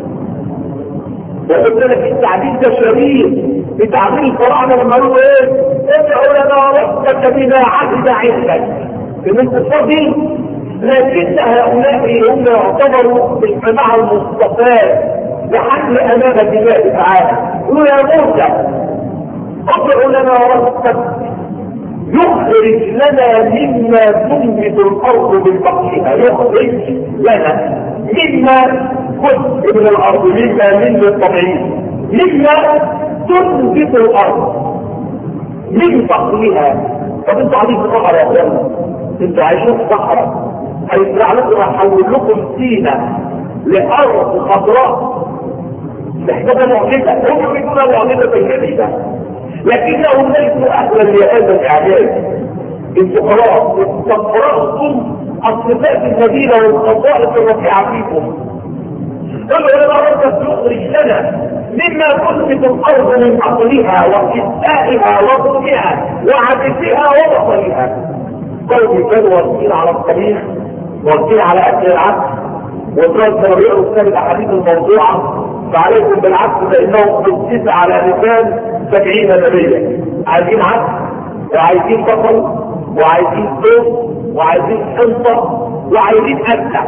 وقلت لك التعديل ده شريف بتعديل الفراعنه لما قالوا ايه؟ ادعو لنا ربك بما عهد عندك في الانتصار دي. لكن هؤلاء هم يعتبروا بالجماعه المصطفاه لحد امام الله تعالى. قولوا يا موسى ادعو لنا ربك يخرج لنا مما تنبت الارض بالبقيها، يخرج لنا مما جزء من الارض مما من الطبيعي مما تنبت الارض من بقيها. طب انتوا قاعدين في الصحراء يا اخوانا، انتوا عايشين في الصحراء، هيزرع لكم هحول لكم سينا لارض خضراء محتاجه معجزه، هم بيقولوا معجزه جديده لكنهم ليسوا اهلا لهذا الاعجاز. انتوا خلاص استقرأتم الصفات النبيله والخصائص الرفيعه فيكم. قالوا لنا ربك يخرج لنا مما تنبت الارض من عقلها وكسائها وطمها وعدسها وبصرها. قالوا كانوا واقفين على الطريق واقفين على اكل العدس وكانوا يقرأوا كتاب الاحاديث الموضوعه فعليكم بالعكس فانهم قدس على لسان سبعين نبيا. عايزين عدس وعايزين بصل وعايزين صوت وعايزين حنطه وعايزين اكل.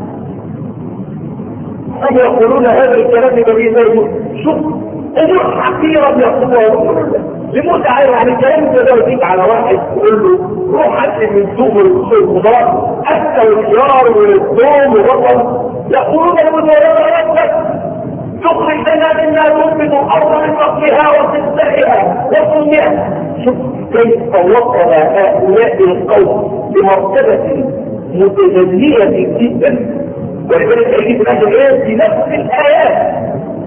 هم يقولون هذا الكلام النبي زيه شوف امور حقيره يقولون لموسى يعني الكلام ده لو يجيك على واحد تقول له روح حد من سوق الخضار اكل الخيار والثوم والبصل يقولون له ربك تخرج لنا مما تنبت الارض من بقلها وكسائها وطمها. شوف كيف وصل هؤلاء القوم لمرتبه متدنيه جدا. ولذلك يجب ان الايه في نفس الايات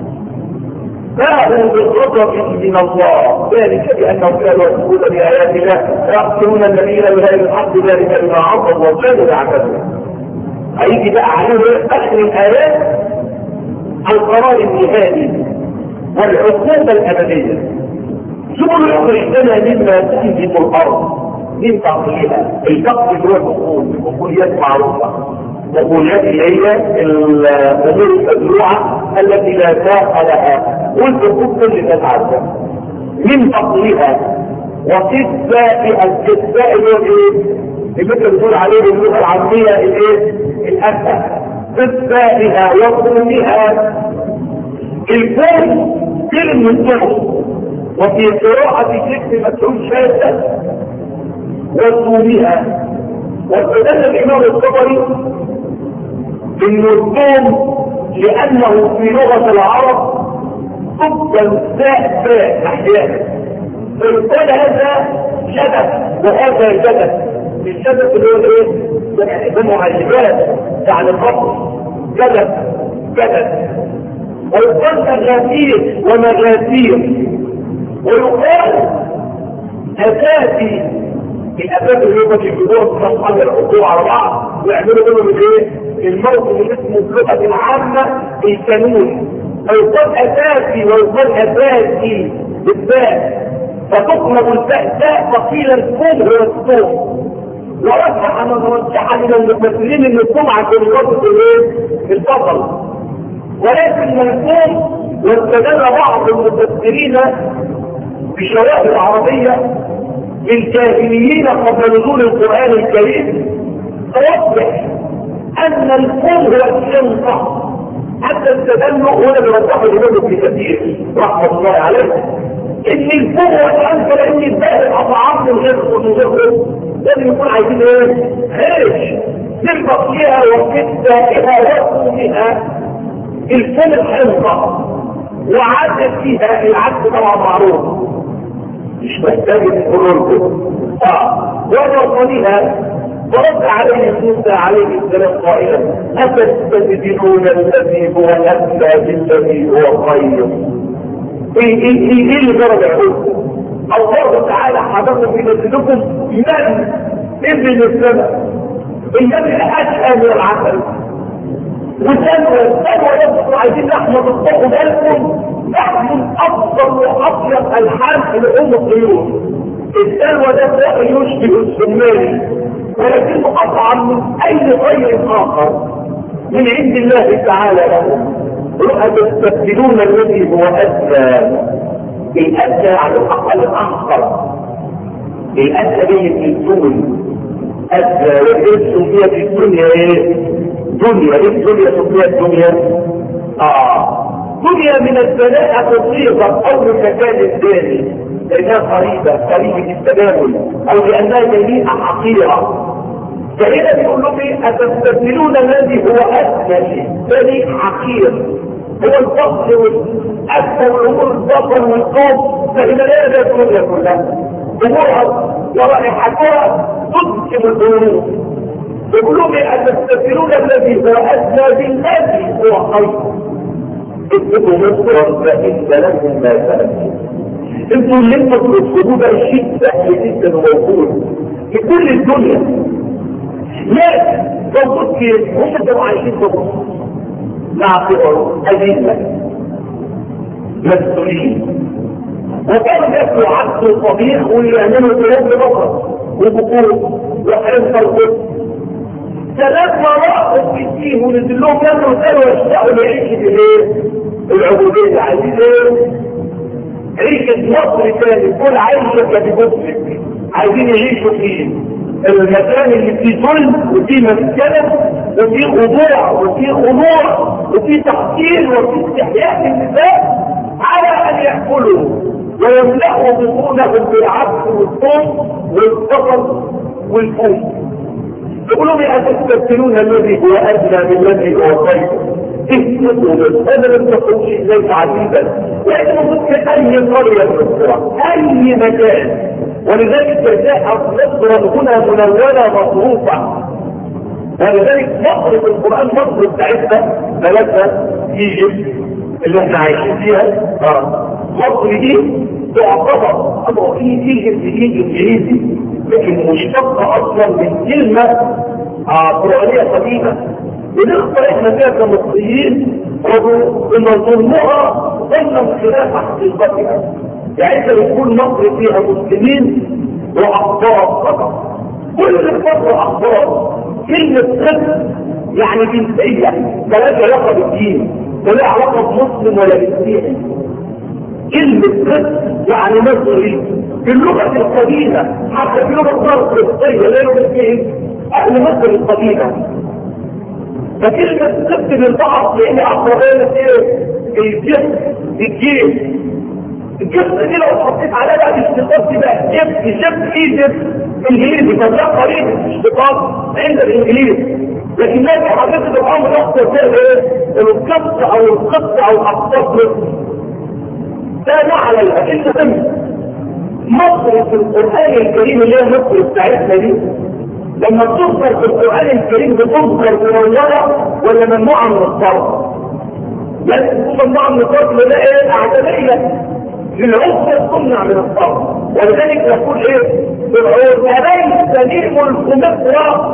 باعوا بالغضب من الله ذلك بانهم كانوا يكفرون بايات الله ويقتلون الذين بغير الحق ذلك بما عصوا وكانوا يعتدون. هيجي بقى عليهم اخر الايات القرار النهائي والعقوبه الابديه. ثم يخرج لنا مما تنبت الارض من بقلها. البقل هو البقول، البقوليات معروفه وقولات هي الامور المزروعه التي لا ساق لها والبقول كل الناس عارفه من بقلها وكسائها. الكساء اللي هو ايه؟ اللي انت بتقول عليه باللغه العاميه الايه؟ الاكل. كسائها وطومها. الكون كلمه الطعم وفي قراءه شكل مكتوب شاذه وطومها. واستدل الامام الطبري انه الثوم لانه في لغه العرب تفضل ساء ساء احيانا، فيقول هذا شبك وهذا جبك. الشبك اللي هو ايه؟ ده معجبات يعني الفقر، جبك جبك. ويقال مغافير ومغافير. ويقال اساسي الاساس اللي هو بيجيبوها في اصحاب الحقوق على بعض ويعملوا منهم الايه؟ الموت اللي اسمه اللغه العامه القانون. ويقال اساسي ويقال اساسي بالذات، فتقلب الفاء تاء فقيل الكون هو الصوم. ورجح من رجح من المفسرين ان الصوم عشان يوصف الايه؟ البطل. ولكن الكون واستدل بعض المفسرين بشواهد العربيه للجاهليين قبل نزول القران الكريم توضح ان الكون هو الشنطه. حتى استدلوا هنا بيوضحوا الامام ابن كثير رحمه الله عليه ان الكون هو الشنطه، لان الباقي الاطعام من غير من غير لازم يكون عايزين ايه؟ عيش تنفق فيها وكتائها وقومها. الكون الحنطه وعدت فيها العدل طبعا معروف مش محتاج نقول لكم. اه وجربنيها ورد عليه موسى عليه السلام قائلا أتستبدلون الذي هو أدنى بالذي هو خير. ايه ايه ايه ايه اللي جرب يقولكم؟ الله تعالى حضرنا في نزلكم من ابن السماء الذي أشهى من العسل. وسنوى سنوى يبقوا عايزين نحمد الله بالكم نحن أفضل وأطيب الحال لأم الطيور. السنوى ده يشبه السماني ولكنه أطعم من أي غير آخر من عند الله تعالى له. أتستبدلون الذي هو أدنى. الأدنى على الأقل الأنقر. الأدنى به في الدول أدنى وإنسوا فيها في الدنيا إيه؟ دنيا. إيه الدنيا سميت الدنيا؟ آه دنيا من البلاء تصيبا أو من مكان ثاني لأنها قريبة قريبة التبادل أو لأنها جميعا حقيرة. فهنا بيقول لهم أتستبدلون الذي هو أدنى شيء ثاني حقير هو الفقر والأدنى والأمور الضغط والقوم. فإن لا يزال الدنيا كلها أمورها ورائحتها تدخل الأمور. يقول لهم أتستبدلون الذي هو أدنى بالذي هو خير. اكتبوا مصرا فإن لكم ما سألتم. انتوا اللي انتوا تطلبوا ده الشيء سهل جدا وموجود في كل الدنيا. لكن موجود في هم كانوا عايشين في مصر مع فقر أدلة مسؤولين وكانوا ياكلوا عدس وطبيخ ويعملوا الكلام ببقر وبقور وحرم فرقود. ثلاث مراحل في الدين ونزل لهم ياكلوا كانوا يشتغلوا لعيشة الايه؟ العبودية. عايزين ايه؟ عيشة مصر تاني كل عايشة كبمسلم عايزين يعيشوا فيه المكان اللي فيه ظلم وفيه مسكنة وفيه خضوع وفيه خضوع وفيه تحقير وفيه استحياء للنساء على ان يأكلوا ويملأوا بطونهم بالعبد والثوم والبصل والفول. يقولون أتستبدلون الذي هو أدنى بالذي هو خير. اهتدوا بس هذا لم تكن شيء ليس عجيبا لأنه ممكن أي قرية من القرى أي مكان. ولذلك جاءت مصر هنا منونة مصروفة. ولذلك مصر في القرآن مصر بتاعتنا ثلاثة ايجيبت اللي احنا عايشين فيها. اه مصر دي تعتبر أبو ايجيبت ايجيبت انجليزي لكن مشتقة اصلا من كلمة اه قرآنية قديمة بنخطر احنا فيها كمصريين ونظلمها ظلم خلاف حقيقتها. يعني انت بتقول مصر فيها مسلمين واخبار فقط. كل الفترة اخبار كلمة قسم يعني جنسية ملاش علاقة بالدين ولا علاقة بمسلم ولا بالدين. كلمة قسم يعني مصري في اللغة القديمة حتى في لغة مصر القديمة لا يوجد فيه اهل مصر القديمة. فكلمة قسم للبعض لان اقربانة ايه؟ الجسم الجيش. الجسم دي لو حطيت عليها بقى الاشتقاق دي بقى جسم جسم ايه جسم انجليزي فده قريب الاشتقاق عند الانجليز. لكن ما في حقيقة الامر اكثر فيها ايه؟ القط او القط او اقطاب ده ما عليها. المهم مصر في القرآن الكريم اللي هي مصر بتاعتنا دي لما تذكر في القرآن الكريم بتذكر منورة ولا ممنوعة من الصرف؟ لا تكون ممنوعة من الصرف ولا ايه اعتدائية للعنف تمنع من الصرف. ولذلك نقول ايه فرعون أليس لي ملك مصر؟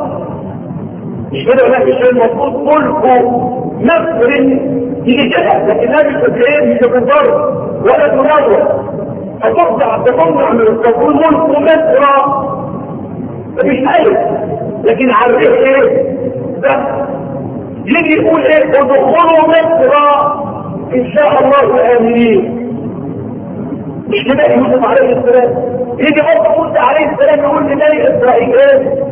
مش كده ولا مش المفروض ملك مصر يجي كده، لكن لا مش ايه مش بالضرب ولا تنور فترجع تمنع من الصرف ملك مصر مفيش ألف، لكن عارفين ايه ده يجي يقول ايه ودخلوا مصر ان شاء الله امنين. مش كده يوسف عليه السلام يجي برضه موسى عليه السلام يقول لبني اسرائيل ايه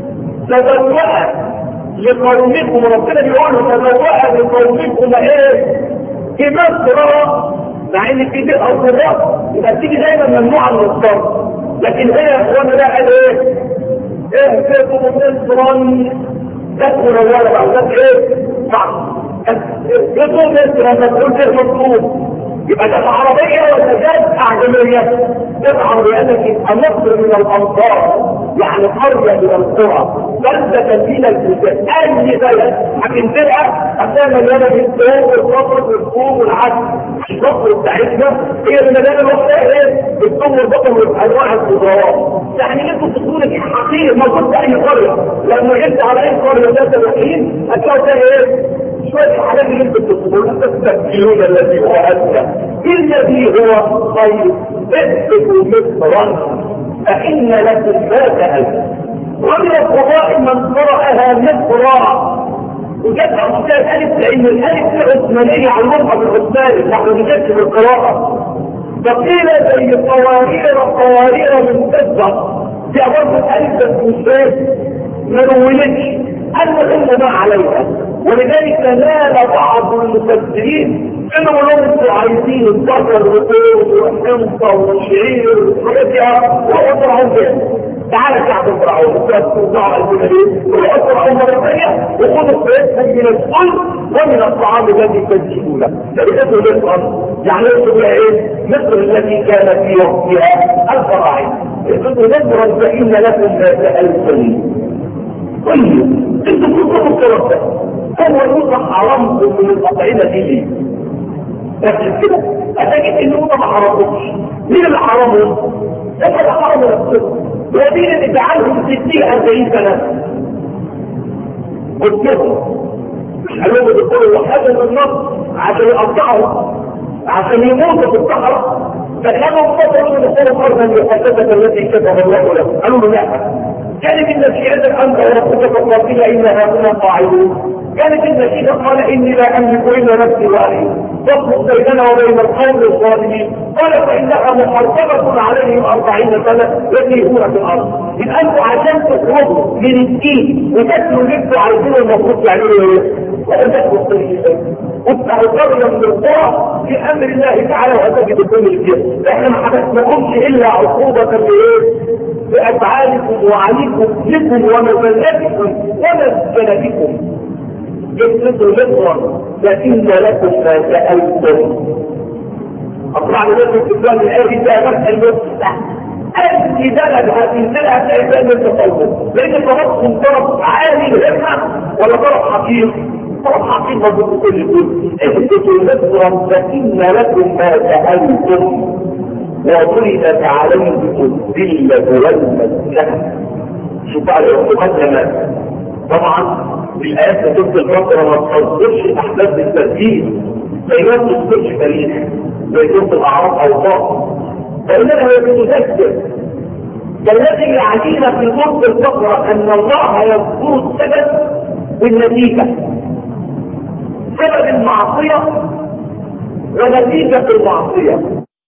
تبوأ لقومكم، ربنا بيقول له تبوأ لقومكم ايه في مصر، مع ان في بيئة الصراط يبقى تيجي دايما ممنوعة من الصرف. لكن هي يا اخوانا ده قال ايه ايه فيكم مصرا تدخل الورقة بعد ذلك ايه صح يقول مصر ما تقول ايه مطلوب، يبقى ده عربية ولا جاد أعجمية؟ ده عربية لكن مصر من الأمطار يعني قرية من القرى بلدة فينا الجزء أي بلد هتنزلها هتلاقي مليانة بالثوم والبصل والثوم والعدس. البصل بتاعتنا هي اللي مليانة مصر ايه بالثوم والبصل وانواع الخضروات. يعني انتوا بتقولوا لك حقيقي موجود في اي قرية، لما جبت على اي قرية ذات الوحيد هتلاقوا فيها ايه شوية الحاجات اللي انتوا بتقولوا تستبدلون الذي هو أدنى الذي هو خير. اثبتوا مصرا فإن لكم ما سألتم. ومن القضاء من قرأها مصرا وجدت أستاذ ألف لأن الألف العثمانية على المرأة بالعثماني نحن نجدت بالقراءة فقيل زي قوارير قوارير من فضة دي برضه الألف بس ما نولدش المهم ما عليها. ولذلك نال بعض المفسرين انهم لهم انتوا عايزين البقر والطيور والحنطه والشعير والحاجات دي واسرعوا فيها. تعالى شعب فرعون واسرعوا الجبلين واسرعوا مره ثانيه وخذوا فئتهم من الكل ومن الطعام الذي تنشئونه. فبدأوا مصر يعني يقولوا ايه مصر التي كان في وقتها الفراعنه. يقولوا مصرا فان لكم ما سالتم. طيب انتوا كنتم الطرف ده هو يوضع حرامكم من الأطعمة دي لكن كده أتجد إنه ما حرامكمش. مين اللي حرامهم؟ لما ده حرام نفسه ومين اللي جعلهم ستين أربعين سنة قلت لهم قالوا دكتور وحاجة من النص عشان يقطعوا عشان يموتوا في الصحراء فكانوا فتروا من الصورة أرضا المحدثة التي كتب الله له. قالوا له لا كانت النشيئة أنت وربك فالله إنها كنا قاعدون. كانت النتيجة قال إني لا أملك إلا نفسي وأهلي فاصلح بيننا وبين القوم الظالمين. قال فإنها محرمة عليهم أربعين سنة يتيهون في الأرض. إن أنتوا عشان تخرجوا من الدين وتاكلوا اللي انتوا عايزينه المفروض تعملوا إيه؟ وتاكلوا الطريق وتبقوا قرية من القرى في أمر الله تعالى وهتجد كل الجيش. إحنا ما حدثناكمش إلا عقوبة بإيه؟ بأفعالكم وعليكم لكم ومزلتكم ومسكنتكم. يفرضوا مصرا فإن لكم ما سألتم. أطلع لكم في الكلام الآية ده مسح المفتح أي بلد هتنزلها تلاقي بلد التطور لأن طرفهم طرف عالي الهمة ولا طرف حقيق. طرف حقيق موجود في كل دول. افرضوا مصرا فإن لكم ما سألتم وضربت عليكم الذلة والمسكنة. شوف على المقدمات طبعا الآيات بتبقى الفترة ما تصدرش الأحداث بالترتيب زي ما تصدرش تاريخ زي صوت الأعراف أو طاق فإنها بتذكر فالذي يعنينا في نص الفقرة أن الله يذكر السبب والنتيجة. سبب المعصية ونتيجة المعصية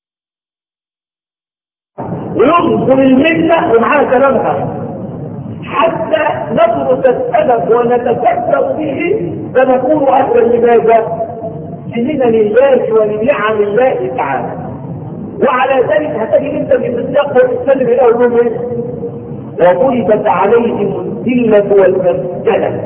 ويذكر الملة ومعها كلامها حتى ندرس السبب ونتفكر به فنكون أهلا لماذا؟ سنين لله ولنعم الله تعالى. وعلى ذلك هتجد انت في السياق والسلم الاول وضربت عليهم الذلة والمسكنة.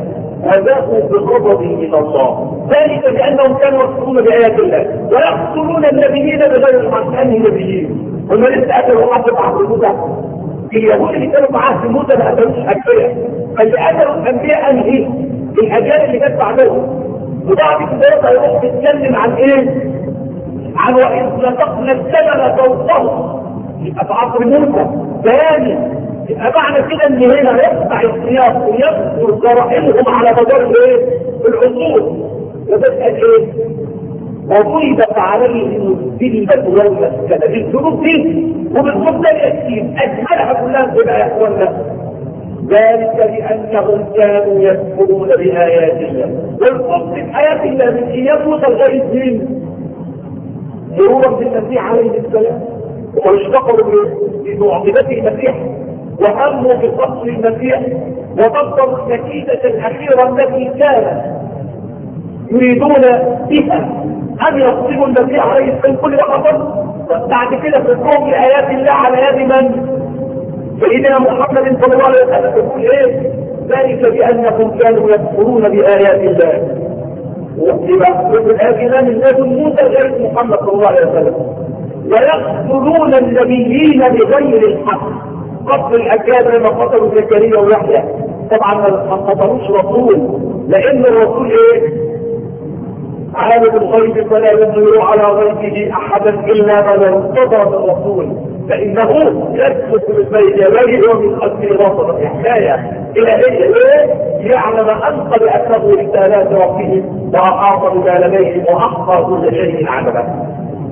وباءوا بغضب من الله، ذلك بانهم كانوا يكفرون بايات الله ويقتلون النبيين بغير الحق. انهي نبيين؟ هم لسه قتلوا حد بعد موسى؟ اليهود اللي كانوا معاه في موسى ما قتلوش انبياء، فاللي قتلوا الانبياء انهي؟ الاجيال اللي جت بعدهم. وبعد كده هيروح يتكلم عن ايه؟ عن وإذ نطقنا السماء فوقهم، يبقى في عصر موسى ثاني. يبقى معنى كده ان هنا يقطع السياق ويذكر جرائمهم على مدار ايه؟ العصور. وتبقى ايه؟ وضربت عليهم الذلة والمسكنة بالذنوب دي وبالذنوب ده يكتيب اجملها كلها تبقى يا اخوانا. ذلك لانهم كانوا يكفرون بايات الله، والكفر بايات الله من ايام موسى لغايه الدين مرورا بالمسيح عليه السلام، واشتقوا بمعجزته المسيح وهموا بقتل المسيح وقدروا النتيجة الأخيرة التي كانت يريدون بها أن يقتلوا المسيح عليه السلام كل لحظة. بعد كده في القوم لآيات الله على يد من؟ سيدنا محمد صلى الله عليه وسلم يقول إيه؟ ذلك بأنهم كانوا يكفرون بآيات الله. ويبقى في الآيات من نبي موسى غير محمد صلى الله عليه وسلم، ويقتلون النبيين بغير الحق. قتل الأكابر لما قتلوا زكريا ويحيى، طبعا ما قتلوش رسول، لأن الرسول إيه؟ عالم الغيب فلا يظهر على غيبه أحدا إلا من ارتضى من الرسول، فإنه يسلك من بين يديه ومن خلفه رصدا. حكاية إلهية إيه؟ يعلم أنت بأنه رسالات ربه وأحاط بما لديه وأحصى كل شيء عددا.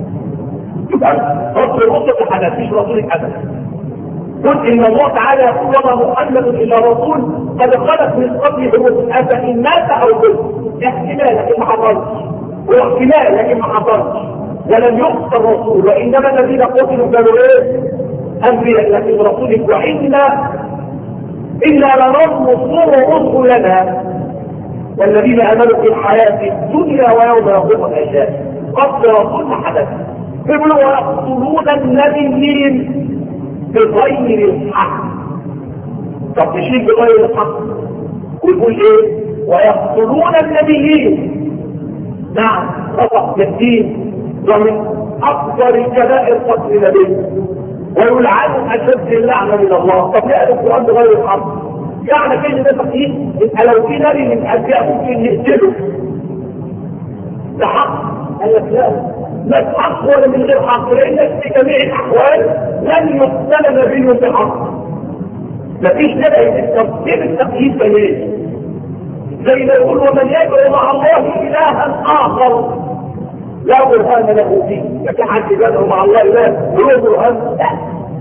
قتل الرسل حدث مش رسول حدث. قل إن الله تعالى يقول وما محمد إلا رسول قد خلت من قبله الرسل أفإن مات أو قتل. احتمال لكن ما حصلش، واحتمال لكن ما حصلش، ولم يقتل الرسول، وإنما الذين قتلوا كانوا إيه؟ أنبياء. لكن رسول وإنا إلا لننصر رسلنا والذين آمنوا في الحياة الدنيا ويوم يقوم الأشهاد. قتل رسول ما حدث. يقولوا ويقتلون النبيين بغير الحق. طب تشيل بغير الحق ويقول ايه؟ ويقتلون النبيين. نعم خطأ الدين ومن اكبر كبائر قتل النبي، ويلعن اشد اللعنه من الله. طب ليه القران بغير الحق؟ يعني كده ده تقييد. يبقى لو في نبي من انبياء ممكن نقتله ده حق، قال لك لا، لا حق ولا من غير حق، لانك في جميع الاحوال لن يقتل نبي بحق. مفيش نبي التقييد. التقييد ده ليه؟ زي ما يقول ومن يدعو مع الله الها اخر لا برهان له فيه. لكن حد يدعو مع الله اله له برهان؟ لا،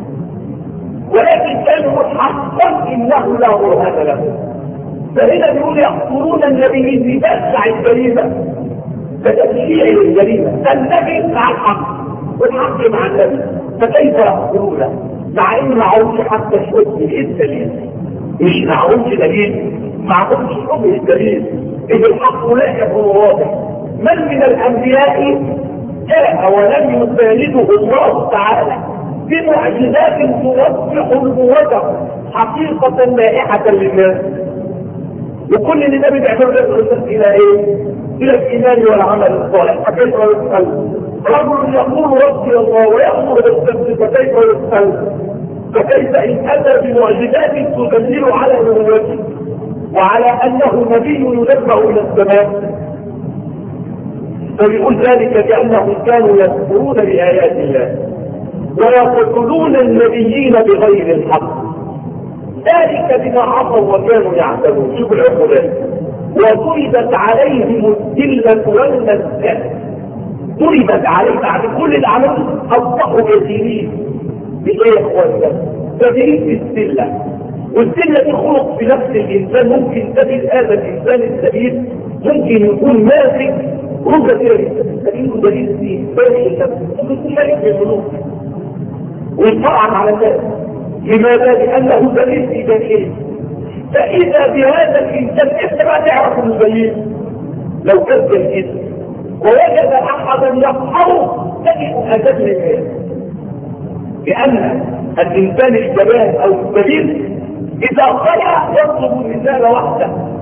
ولكن كلمه حقا انه لا برهان له. فهنا بيقول يقتلون النبيين بتشجع الجريمه، فتشجيع الجريمه. النبي مع الحق والحق مع النبي، فكيف يقتلونه مع ان معهوش حتى شويه الدليل؟ مش معهوش دليل، معهوش شبه الدليل. اذا الحق لا يكون واضح. من من الانبياء جاء ولم يسانده الله تعالى بمعجزات توضح الوجه حقيقه مائحه للناس. وكل اللي النبي بيعمله يدعو الى ايه؟ الى الايمان والعمل الصالح. فكيف يسال رجل يقول ربي الله ويامر بالصدق؟ فكيف يسال؟ فكيف ان اتى بمعجزات تدلل على نبوته وعلى انه نبي ينبأ الى السماء؟ فبيقول ذلك بانهم كانوا يكفرون بايات الله ويقتلون النبيين بغير الحق، ذلك بما عصوا وكانوا يعتدون. شوف العقوبات. وضربت عليهم الذلة والمسكنة. ضربت عليهم بعد كل العمل اصبحوا يسيرين بايه يا اخوانا؟ تدريب الذلة. والذلة دي خلق في نفس الانسان. ممكن تجد هذا الانسان السبيل ممكن يكون ماسك رجل كده سبيل دليل الدين ممكن يكون مالك من الملوك ويطلع على الناس. لماذا؟ لانه دليل في دليل. فاذا بهذا الانسان انت ما تعرف المبين لو كان الاسم ووجد احدا يقهره تجد ادب للناس، لان الانسان الجبان او السبيل اذا خلع يطلب الرساله وحده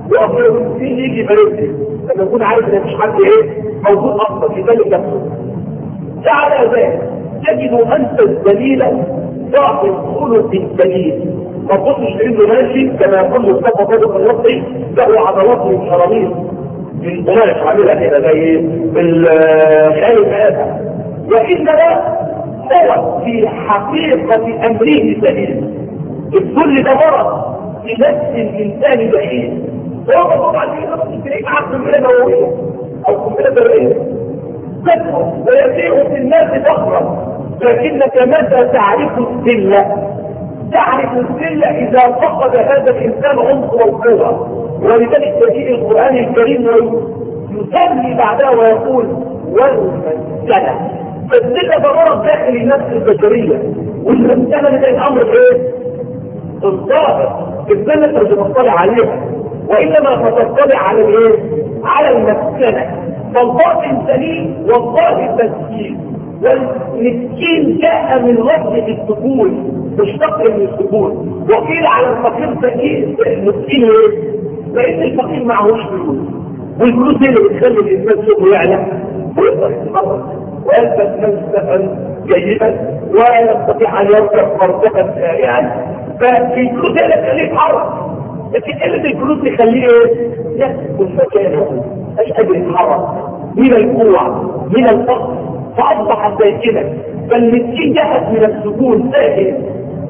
وفي يجي بلدي لما يكون عارف ان مفيش حد ايه موجود اصلا في ذلك نفسه. على ذلك تجد انت الدليل صاحب خلق الدليل، ما تبصش انه ماشي كما يقول مصطفى صادق الوصي له عضلات من شراميط من قماش عاملها كده زي الخيال المآتة، وانما هو في حقيقه امره دليل. الكل ده مرض في نفس الانسان بعيد، هو طبعا في نفس تلاقيه معاه قنبله نوويه او قنبله ذريه تدخل ويسير في الناس فخرا، لكنك متى تعرف الذله؟ تعرف الذله اذا فقد هذا الانسان عنصر القوه. ولذلك يجيء القران الكريم ويسمي بعدها ويقول والمسكنه. فالذله ده مرض داخل النفس البشريه، والمسكنه ده الامر ايه؟ الظاهر. الذله مش مطلع عليها، وانما تطلع على الايه؟ على المسكنه. فالباطن سليم والظاهر مسكين، والمسكين جاء من لفظ السكون مشتق من السكون. وقيل على الفقير سكين مسكين ايه؟ لان الفقير معهوش فلوس، والفلوس هي اللي بتخلي الانسان شغله يعلى ويقدر يتحرك ويلبس ملبسا جيدا ويستطيع ان يركب مرتبا سريعا. فالفلوس هي اللي تخليه يتحرك، لكن قله الفلوس تخليه ايه؟ يسكن مكانه، مش قادر يتحرك من الجوع من الفقر، فاصبح زي كده. فالمسكين جهز من السكون ساكن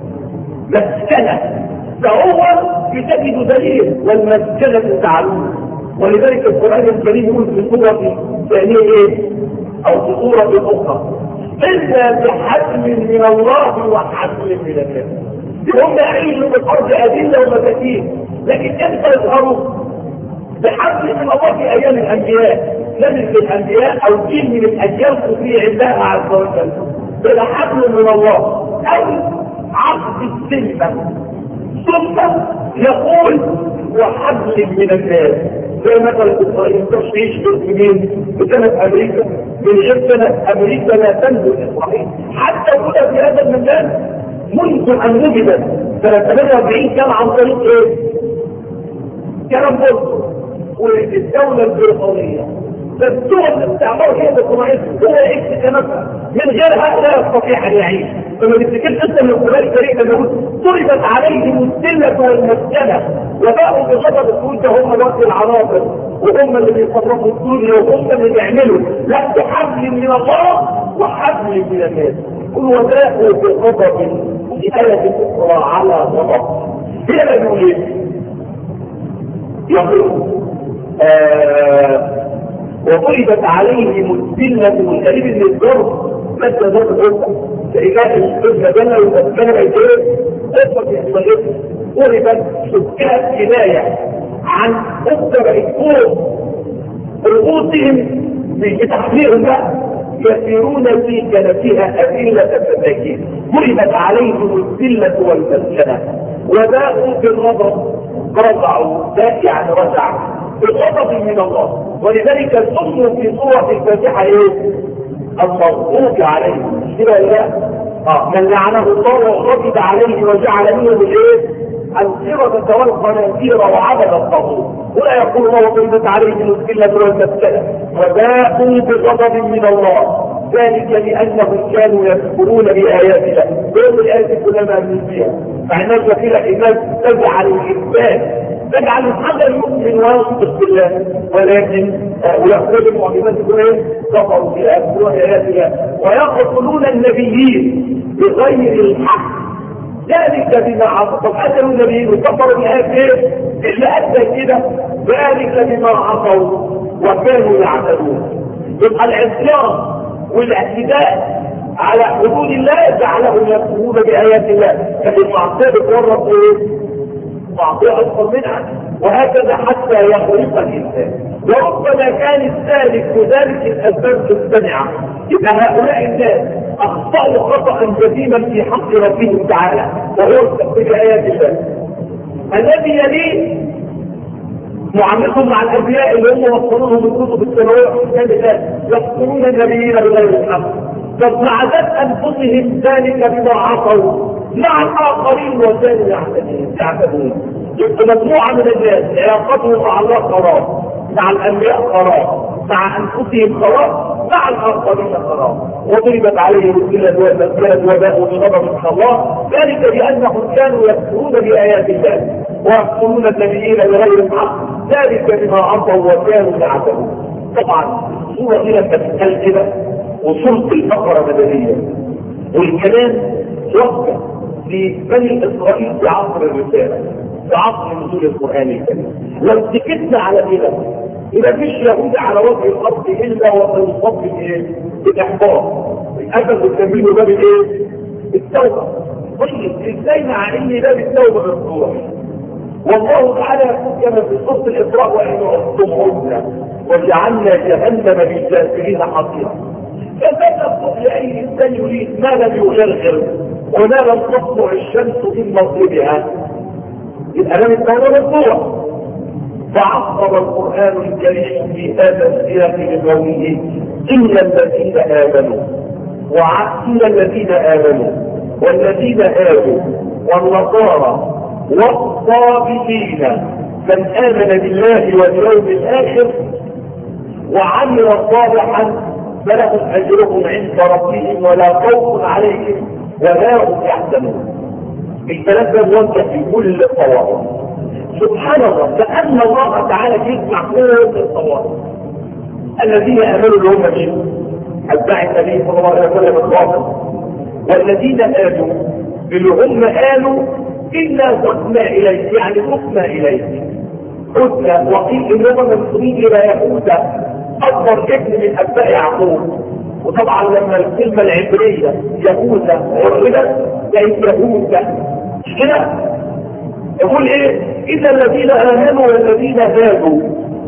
مسكنه، فهو يجد دليل والمسكنه تعلوم. ولذلك القران الكريم يقول في سوره ثانيه ايه؟ او في سوره اخرى الا بحبل من الله وحبل من الناس. هم يعيشوا في الارض اذله ومساكين، لكن امتى يظهروا؟ بحبل من الله في ايام الانبياء، نبي في الانبياء او جيل من الاجيال تطيع الله عز وجل بلا حبل من الله او عقد السلمه. ثم يقول وحبل من الناس، زي مثلا اسرائيل تعيش في بسنه امريكا، من غير سنه امريكا لا تنزل اسرائيل حتى وجد في هذا المكان منذ ان وجدت سنه ثمانية وأربعين كان عن طريق ايه؟ كلام بولس والدوله البريطانيه. فالدول الاستعمار هي بصناعتها هو اكتشافها، من غيرها لا يستطيع ان يعيش. فما تفتكرش انت من القران الكريم لما يقول ضربت عليهم الذله والمسكنه وباءوا بغضب السود، ده هم وقت العناصر وهم اللي بيصرفوا الدنيا وهم اللي بيعملوا، لا بحبل من الله وحبل من الناس. قل وباءوا بغضب في آية أخرى على غضب. هنا يقول ايه؟ يقول آه وضربت عليهم الذلة والقريب من الضرب مادة ضرب الضرب فإذا الحزن جنة والمسكنة بقت ايه؟ قصة يحصلت ضربت سكات كناية عن قصة بقت فوق رؤوسهم بتحذيرهم بقى يسيرون في كنفها أذلة مساكين. ضربت عليهم الذلة والمسكنة وباءوا بالغضب، رجعوا ده يعني رجعوا بغضب من الله. ولذلك الأمر في سورة الفاتحة ايه؟ المغضوب عليهم كده لا اه من لعنه الله وغضب عليه وجعل منهم الايه؟ القردة والخنازير وعبد الطاغوت. ولا يقول الله ضربت عليهم الذلة والمسكنة وباءوا بغضب من الله، ذلك لأنهم كانوا يكفرون بآيات الله. كل الآيات كلها من فيها فعناش كده الناس تجعل الإنسان تجعل الحجر يؤمن ويصدق بالله، ولكن ويخرج المعجزات ايه؟ كفروا بآيات الله ويقتلون النبيين بغير الحق، ذلك بما عصوا. طب قتلوا النبيين وكفروا بآيات ايه؟ اللي ادى كده ذلك بما عصوا وكانوا يعتدون. يبقى العصيان والاعتداء على حدود الله جعلهم يكفرون بآيات الله، لكن المعصيه بتورط ايه؟ معصيه اكثر منها، وهكذا حتى يخلق الانسان. وربما كان السالك وذلك الاسباب تستمع. يبقى هؤلاء الناس اخطاوا خطا جسيما في حق ربهم تعالى وهو تكفير ايات الله. الذي يليه معاملتهم مع الانبياء اللي هم وصلوهم من كتب السماويه وحكام الله، يقتلون النبيين بغير الحق. طب مع ذات انفسهم ذلك بما عصوا مع الاخرين وكانوا يعتدون. يبقى مجموعة من الناس علاقتهم مع الله خراب، مع الأنبياء خراب، مع أنفسهم خراب، مع الآخرين خراب. وضربت عليهم الذلة وباء بغضب من الله، ذلك بأنهم كانوا يكفرون بآيات الله ويقتلون النبيين بغير الحق، ذلك بما عصوا وكانوا يعتدون. طبعا الصورة دي لما تتقال كده وصورة البقرة مدنية، والكلام وقت لبني إسرائيل في عصر الرسالة، في عصر نزول القرآن الكريم. لو سكتنا على كده إذا فيش يهود على وجه الأرض إلا وتنصب الإيه؟ الإحباط. الأبد بتسميه باب الإيه؟ التوبة. طيب إزاي مع إن باب التوبة مفتوح؟ والله تعالى كما في سورة الإسراء وإن عدتموهن وجعلنا جهنم للكافرين حصيرا. فماذا نقول لأي إنسان يريد ما لم يغرغر وما لم تطلع الشمس من مغربها؟ الأمام التوبة مفتوح. فعقب القرآن الكريم في هذا السياق بقوله إن الذين آمنوا وعقل الذين آمنوا والذين آمنوا والنصارى والصابئين من آمن بالله واليوم الآخر وعمل صالحا فلهم أجرهم عند ربهم ولا خوف عليهم ولا هم يحزنون. الكلام ده موجه في كل الطوائف. سبحان الله، كأن الله تعالى يجمع كل الطوائف. الذين آمنوا اللي هم مين؟ أتباع النبي صلى الله عليه وسلم الواقع، والذين آمنوا اللي هم قالوا إنا سقنا إليه، يعني سقنا إليه قلنا وقيل إنما منسوبين إلى يهوذا أكبر ابن من أتباع يعقوب. وطبعا لما الكلمة العبرية يهوذا عرضت كانت يهوذا مش كده؟ يقول إيه؟ إن الذين آمنوا والذين هادوا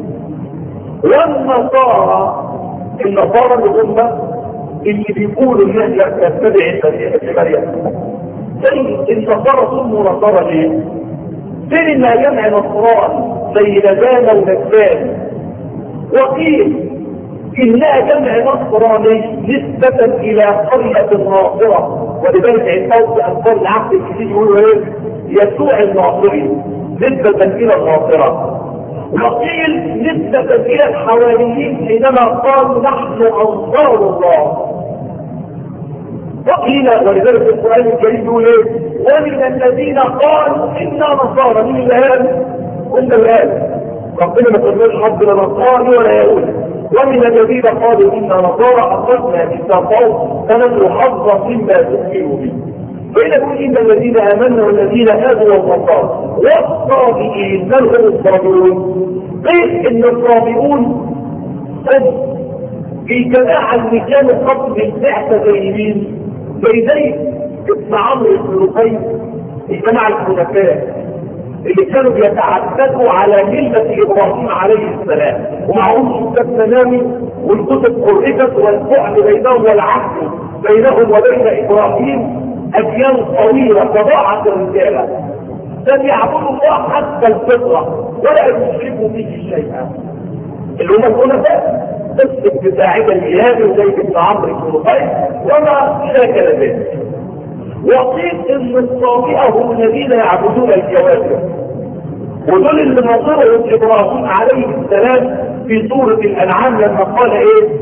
والنصارى، النصارى اللي هم اللي بيقولوا إن احنا نتبع المسيح ابن مريم. زي النصارى سموا نصارى ليه؟ فين انها جمع نصران زي لبانة ونجبان، وقيل انها جمع نصراني نسبة الى قرية الناصرة، ولذلك عندهم في اخبار العهد الجديد يقولوا ايه؟ يسوع الناصري نسبة الى الناصرة. وقيل نسبة الى الحواريين حينما قالوا نحن انصار الله. وقيل ولذلك في القرآن الكريم يقول ايه؟ ومن الذين قالوا إنا نصارى. مين اللي قال؟ قلنا الآن ربنا ما قلناش ربنا نصارى ولا يهود. ومن الذين قالوا إنا نصارى أخذنا ميثاقهم فنسوا حظا مما تؤمنوا به. فإذا يقول إن الذين آمنوا والذين آمنوا والنصارى والصابئين، من هم الصابئون؟ قيل إن الصابئون هم في جماعة اللي كانوا قبل البعثة زي مين؟ زي زي ابن عمرو بن لقيط، الجماعة الحنفاء اللي كانوا بيتعبدوا على ملة إبراهيم عليه السلام، ومعهم كتاب منامي والكتب قرئت والبعد بينهم والعهد بينهم وبين إبراهيم أديان طويلة تضاعت الرجالة، لم يعبدوا الله حتى الفطرة ولا يشركوا به شيئا. اللي هم الحنفاء بس بتاعد الإيهاب وزي ابن عمرو بن لقيط وما شاكل ذلك. وقيل ان الصابئة هم الذين يعبدون الكواكب، ودول اللي نصرهم ابراهيم عليه السلام في سورة الانعام لما قال ايه؟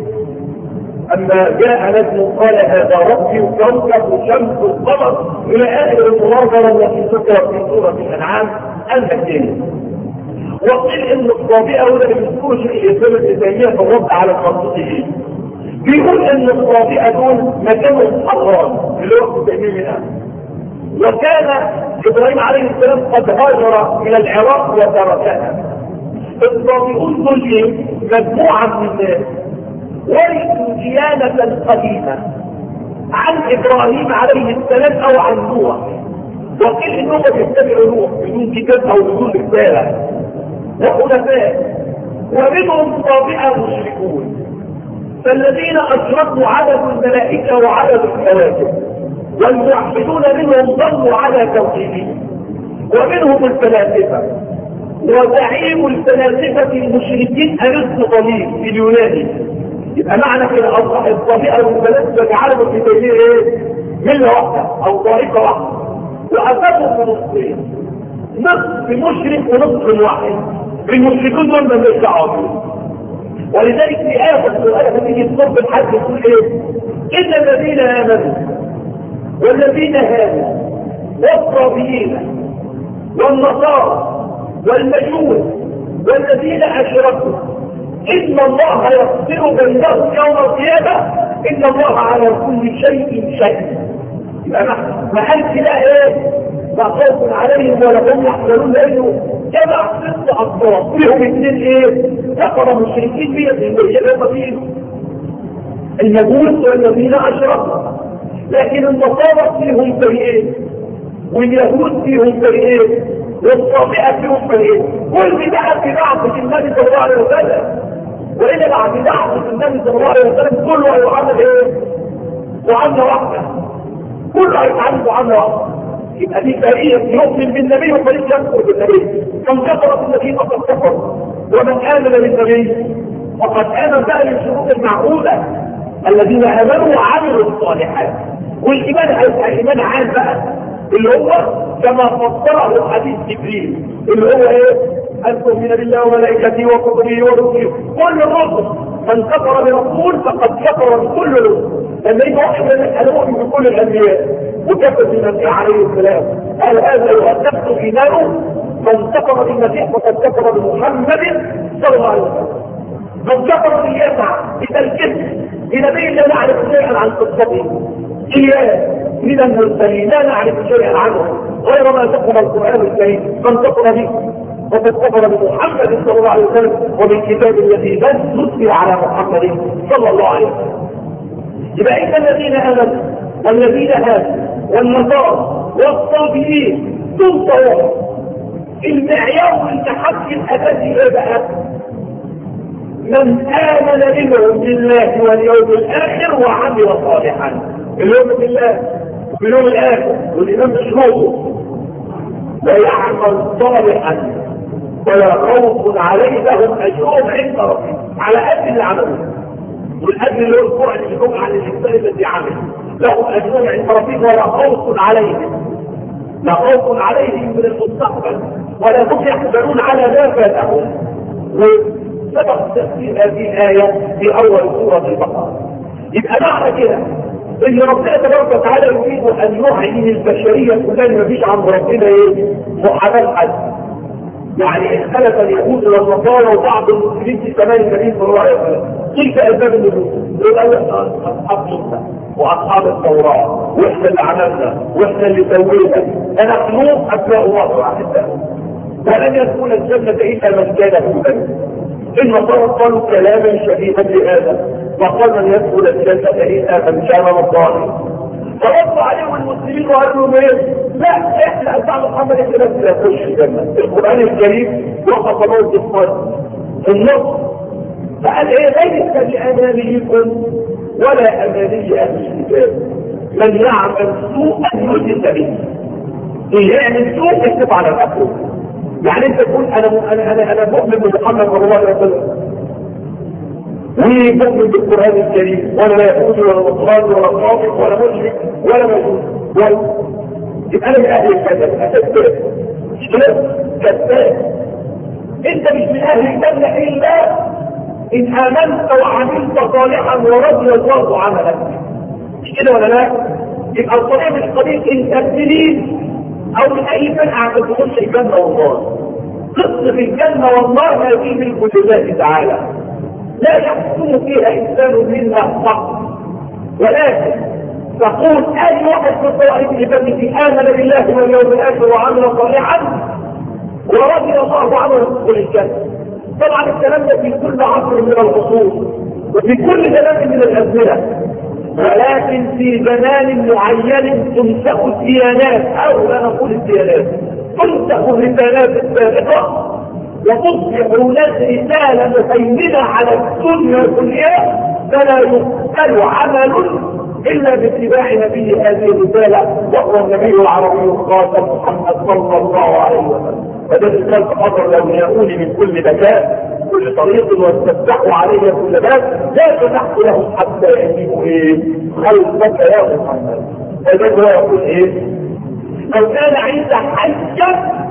اما جاء نجم قال هذا ربي وكوكب وشمس وقمر الى اخر المناظرة التي ذكرت في سورة الانعام المكية. وقيل ان الصابئة وده اللي بيذكروا شيخ الاسلام ابن تيمية في الرد على المنطقيين، بيقول ان الصابئة دول مكانهم حران اللي هو ابن تيمية الان، وكان ابراهيم عليه السلام قد هاجر الى العراق وتركها. الصابئون دول مجموعة من الناس ورثوا ديانة قديمة عن ابراهيم عليه السلام او عن نوح، وقيل انهم بيتبعوا نوح بدون كتاب او بدون رسالة وحنفاء، ومنهم صابئة مشركون. فالذين أشركوا عدد الملائكة وعدد الكواكب، والموحدون منهم ضلوا على توحيدهم، ومنهم الفلاسفة، وزعيم الفلاسفة المشركين أرسطو في اليوناني. يبقى معنى كده أصبح الطبيعة والفلاسفة جعلوا في تجريب ايه؟ ملة واحدة أو طريقة واحدة، وأساسهم من الصين. نصف مشرك ونصف واحد. المشركون دول ما بيرجعوا. ولذلك في آية القرآن تيجي تصب الحج تقول ايه؟ إن الذين آمنوا والذين هادوا والصابئين والنصارى والمجوس والذين أشركوا إن الله يفصل بينهم يوم القيامة إن الله على كل شيء شهيد. يبقى ما قالش لا ايه؟ لا خوف عليهم ولا هم يحزنون، لأنه جمع ست أصناف فيهم اثنين ايه؟ كفر مشركين مية في المية هم فيهم المجوس والذين أشركوا، لكن النصارى فيهم فريقين واليهود فيهم فريقين والصابئة فيهم فريقين. كل ده في بعض النبي صلى الله عليه وسلم، وإلا بعد بعض النبي صلى الله عليه وسلم كله هيعمل ايه؟ معاملة واحدة، كله هيتعامل معاملة واحدة. يبقى دي فريق يؤمن بالنبي وفريق يكفر بالنبي. من كفر بالنبي فقد كفر، ومن آمن بالنبي فقد آمن بقى للشروط المعقولة الذين آمنوا وعملوا الصالحات. والإيمان هيبقى إيمان عام بقى اللي هو كما فسره حديث جبريل اللي هو ايه؟ أن تؤمن بالله وملائكته وكتبه ورسله كل الرسل. من كفر برسول فقد كفر بكل الرسل. لما يجي واحد انا مؤمن بكل الانبياء وكفر بالمسيح عليه السلام، قال هذا يؤكد ايمانه. من كفر بالمسيح فقد كفر بمحمد صلى الله عليه وسلم. من كفر باليسع بتركه بنبي لا نعرف شيئا عن قصته اياه من المرسلين لا نعرف شيئا عنه غير ما ذكر القران الكريم. من كفر به فقد كفر بمحمد صلى الله عليه وسلم وبالكتاب الذي نزل على محمد صلى الله عليه وسلم. يبقى إن الذين آمنوا والذين هادوا والنصارى والصابئين دول طوائف. المعيار والتحدي الأساسي ايه بقى؟ من آمن منهم بالله واليوم الآخر وعمل صالحا. اليوم بالله واليوم الآخر والإمام بشروطه ويعمل صالحا ولا خوف عليه لهم أجرهم عند ربهم على قد اللي عملوه. والأجر اللي هو القرآن اللي هم عن الإنسان الذي عمل لهم أجرهم عند ربهم ولا خوف عليهم لا خوف عليهم من المستقبل ولا هم يحزنون على ما فاتهم. وسبق تفسير هذه الآية في أول سورة البقرة. يبقى معنى كده إن ربنا تبارك وتعالى يريد أن يعين البشرية كلها ما فيش عند ربنا إيه؟ محاماة حد. يعني اختلف اليهود والنصارى وبعض المسلمين في زمان النبي صلى الله عليه وسلم. تلك اسباب النزول. دول اصحاب موسى واصحاب التوراه واحنا اللي عملنا واحنا اللي سوينا. فنحن ابناء الله واحباؤه. ولن يدخل الجنه الا من كان هودا. النصارى قالوا كلاما شديدا لهذا وقال من يدخل الجنه الا من كان رباني. فردوا عليهم المسلمين وقالوا لهم ايه؟ لا احنا اتباع محمد احنا بس لا نخش الجنه. القران الكريم وصف موت الصلاه في النص فقال ايه؟ ليس لامانيكم ولا اماني اهل الكتاب من يعمل سوءا يجز به. اللي يعمل سوء يكتب على نفسه. يعني انت تقول انا انا انا انا مؤمن بمحمد صلى الله عليه وسلم ومؤمن بالقرآن الكريم ولا لا يهودي ولا نصراني ولا صادق ولا مشرك ولا مجوس ولا يبقى انا من اهل الجنه. كذاب مش كده؟ كذاب. انت مش من اهل الجنه الا ان امنت وعملت صالحا ورضي الله عملك. مش كده ولا لا؟ يبقى الطريق مش طريق انت ابتلين او من اي فرقه عشان تخش الجنه والله. قصه الجنه والله هذه من الله تعالى لا يحكم فيها انسان منا فقط، ولكن تقول اي واحد في الطوائف التي امن بالله واليوم الاخر وعمل صالحا ورضي الله عنه يدخل الجنه. طبعا الكلام ده في كل عصر من العصور وفي كل زمان من الازمنه، ولكن في زمان معين تنسخ الديانات او لا نقول الديانات تنسخ الرسالات السابقه وتصبح هناك رسالة مهيمنة على الدنيا كلها فلا يقبل عمل إلا باتباع نبي هذه الرسالة وهو النبي العربي الخاتم محمد صلى الله عليه وسلم. فده رسالة حضر لو يأوني من كل مكان كل طريق واستفتحوا عليه كل باب لا تفتح لهم حتى يجيبوا ايه؟ خلفك يا محمد. فده هو يقول ايه؟ لو كان عيسى حيا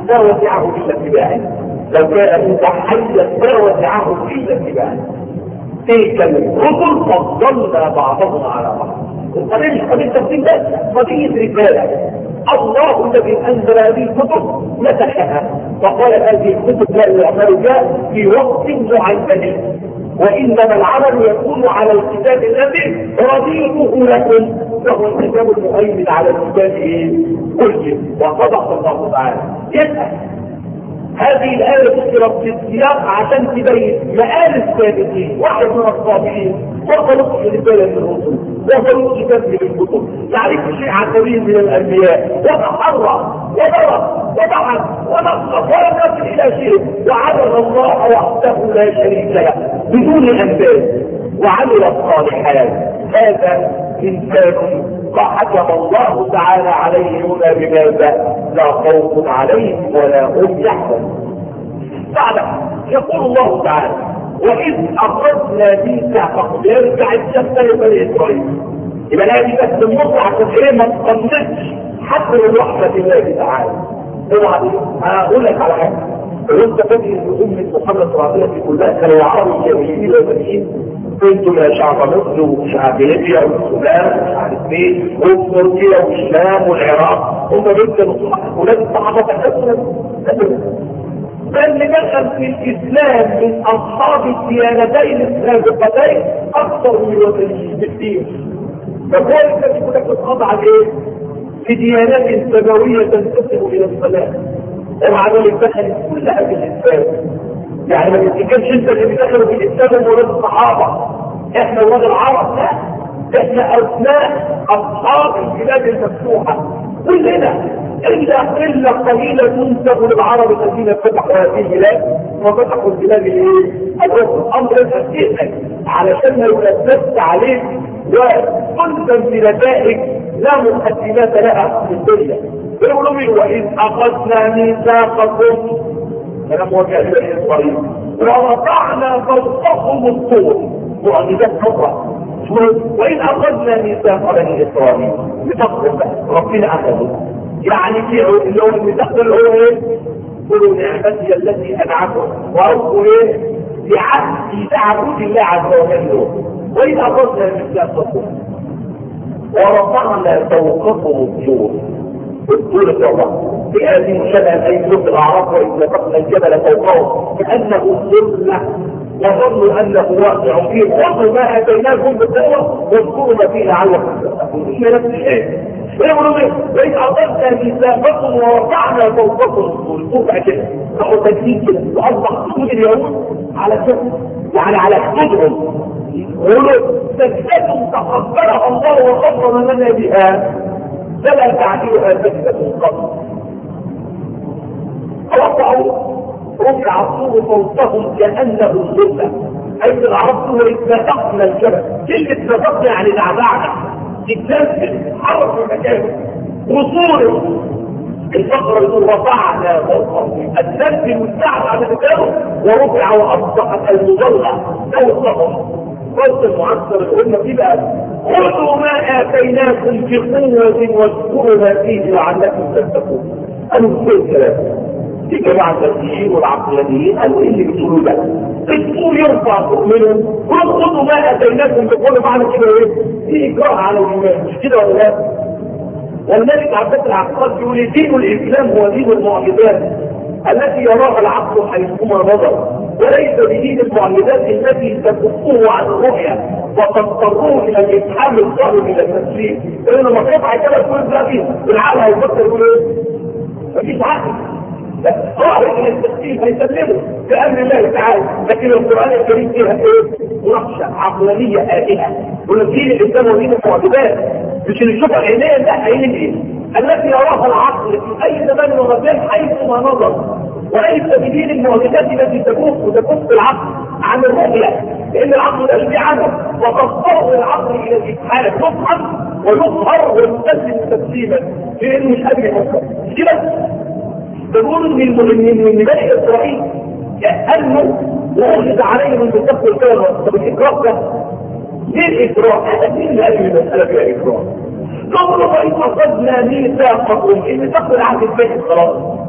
ما وسعه الا اتباعه، لو كان موسى حيا ما وسعه الا اتباعه. تلك الرسل فضلنا بعضهم على بعض. القضيه مش قضيه تفصيل بس، قضيه رساله. الله الذي انزل هذه الكتب مسحها وقال هذه الكتب لا يعمل بها في وقت معين، وانما العمل يكون على الكتاب الذي رضيته لكم، فهو الكتاب المؤيد على الكتاب كله. وصدق الله تعالى. يسأل هذه الآية ذكرت في السياق عشان تبين مآل السابقين، واحد من الصابرين وخلق رسالة الرسل وخلق كتاب للكتب، يعرف شيء عن سبيل من الأنبياء، وتحرى وضرب وبحث ونصر ولم يصل إلى شيء، وعبد الله وحده لا شريك له بدون أنبياء وعمل الصالحات. هذا إنسان حكم الله تعالى عليه هنا بماذا؟ لا خوف عليهم ولا هم يحزنون. بعد يقول الله تعالى: وإذ أخذنا ميثاقكم، يرجع الشمس لبني إسرائيل. يبقى الآية دي بس النص عشان إيه ما تقننش حتى من رحمة الله تعالى. طبعا هقول لك على حاجة، لو أنت فاكر إن أمة محمد صلى الله عليه وسلم كلها كانوا عرب جميلين وبنين، انتم يا شعب مصر وشعب ليبيا والسودان ومش عارف ايه وتركيا والشام والعراق، هم دول ولاد الصحابه تحدثوا. بل دخل في الاسلام من اصحاب الديانتين السابقتين اكثر من الوثنيين بكثير. فكل الذي يقول لك بتخضع لايه؟ في ديانات سماويه تنتسب الى السلام، ومع ذلك دخلت كل هذه الاسلام. يعني ما تفتكرش انت اللي بيدخلوا في الاسلام ولاد الصحابه، احنا ولاد العرب، لا، احنا ابناء اصحاب البلاد المفتوحه كلنا، الا قله قليله تنسب للعرب الذين فتحوا هذه البلاد وفتحوا البلاد الايه؟ الامر الاساسي علشان ما يلبس عليك وتلزم بنتائج لا مقدمات لها في الدنيا. يقولوا: واذ اخذنا ميثاقكم، أنا موجه إلى إسرائيل ورفعنا فوقهم الطور، معجزات كبرى. وإن أخذنا ميثاق بني إسرائيل بفضل ربنا أخذه، يعني في اللي هو الميثاق اللي هو إيه؟ قولوا نعمتي التي أنعمكم وأوفوا إيه؟ بعهدي تعبد الله عز وجل. وإن أخذنا ميثاقكم ورفعنا فوقهم الطور، الطور الله في هذه الشبه أي سورة الأعراف: وإذ نطقنا الجبل فوقهم كأنه ظلة وظنوا أنه واقع فيه، خذوا ما آتيناكم بالقوة واذكروا ما فيه لعلكم تتقون. هي نفس الشيء. يقولوا ايه؟ وإذ أخذنا ميثاقكم ورفعنا فوقكم الطور، الطور بقى كده راحوا تجديد كده وأصبح خطوط اليهود على كده، يعني على خطوطهم. يقولوا سجدة تقبلها الله وغفر لنا بها فلا تعديلها سجدة قبل. رفعوا رفع الطور فوقهم كأنه الظلة، أي العرب هو اتنفقنا الجبل. كلمة اتنفقنا يعني دعدعنا، اتنفل حرف في مكانه وصوره. الفقرة يقول رفعنا فوقهم، التنفل والدعد على مكانه ورفع وأصبحت المظلة فوقهم. فوق المعسر الأمة دي بقى: خذوا ما آتيناكم بقوة واذكروا ما فيه لعلكم تتقون. قالوا كل الكلام في جماعة التفسيريين والعقلانيين قالوا ايه اللي بتقولوا ده؟ الطول يرفع تؤمنوا خذوا ما اتيناكم بقوة، معنى كده ايه؟ في اجراء على الايمان، مش كده ولا لا؟ والملك عباس العقاد يقول: دين الاسلام هو دين المعجزات التي يراها العقل حيثما نظر، وليس بدين المعجزات التي تكفه عن الرؤية وتضطروه الى الافحام الظاهر الى التسليم. لانه لما قطع كده تقول ده فيه العقل هيفكر يقول ايه؟ مفيش عقل، ظاهر الى التسليم هيسلمه بامر الله تعالى. لكن القران الكريم فيها ايه؟ مناقشه عقلانيه آلهة. يقول دين الاسلام ودين المعجزات مش اللي يشوف عينيه، لا، عين ايه؟ التي يراها العقل في اي زمان ومكان حيثما نظر، وليس بدين المعجزات التي تكف وتكف العقل عن الرؤيه، لان العقل لا يجري عنه وتضطر العقل الى الافحام، يفحم ويظهر ويسلم تسليما لانه مش قادر يفكر. كده تقول من من من بني اسرائيل انه وجد عليهم بالضبط الكلام. طب الاكراه ده ليه الاكراه؟ هذا مين اللي قال المساله فيها اكراه؟ قالوا: فإن أخذنا ميثاقكم، الميثاق العهد البيت خلاص،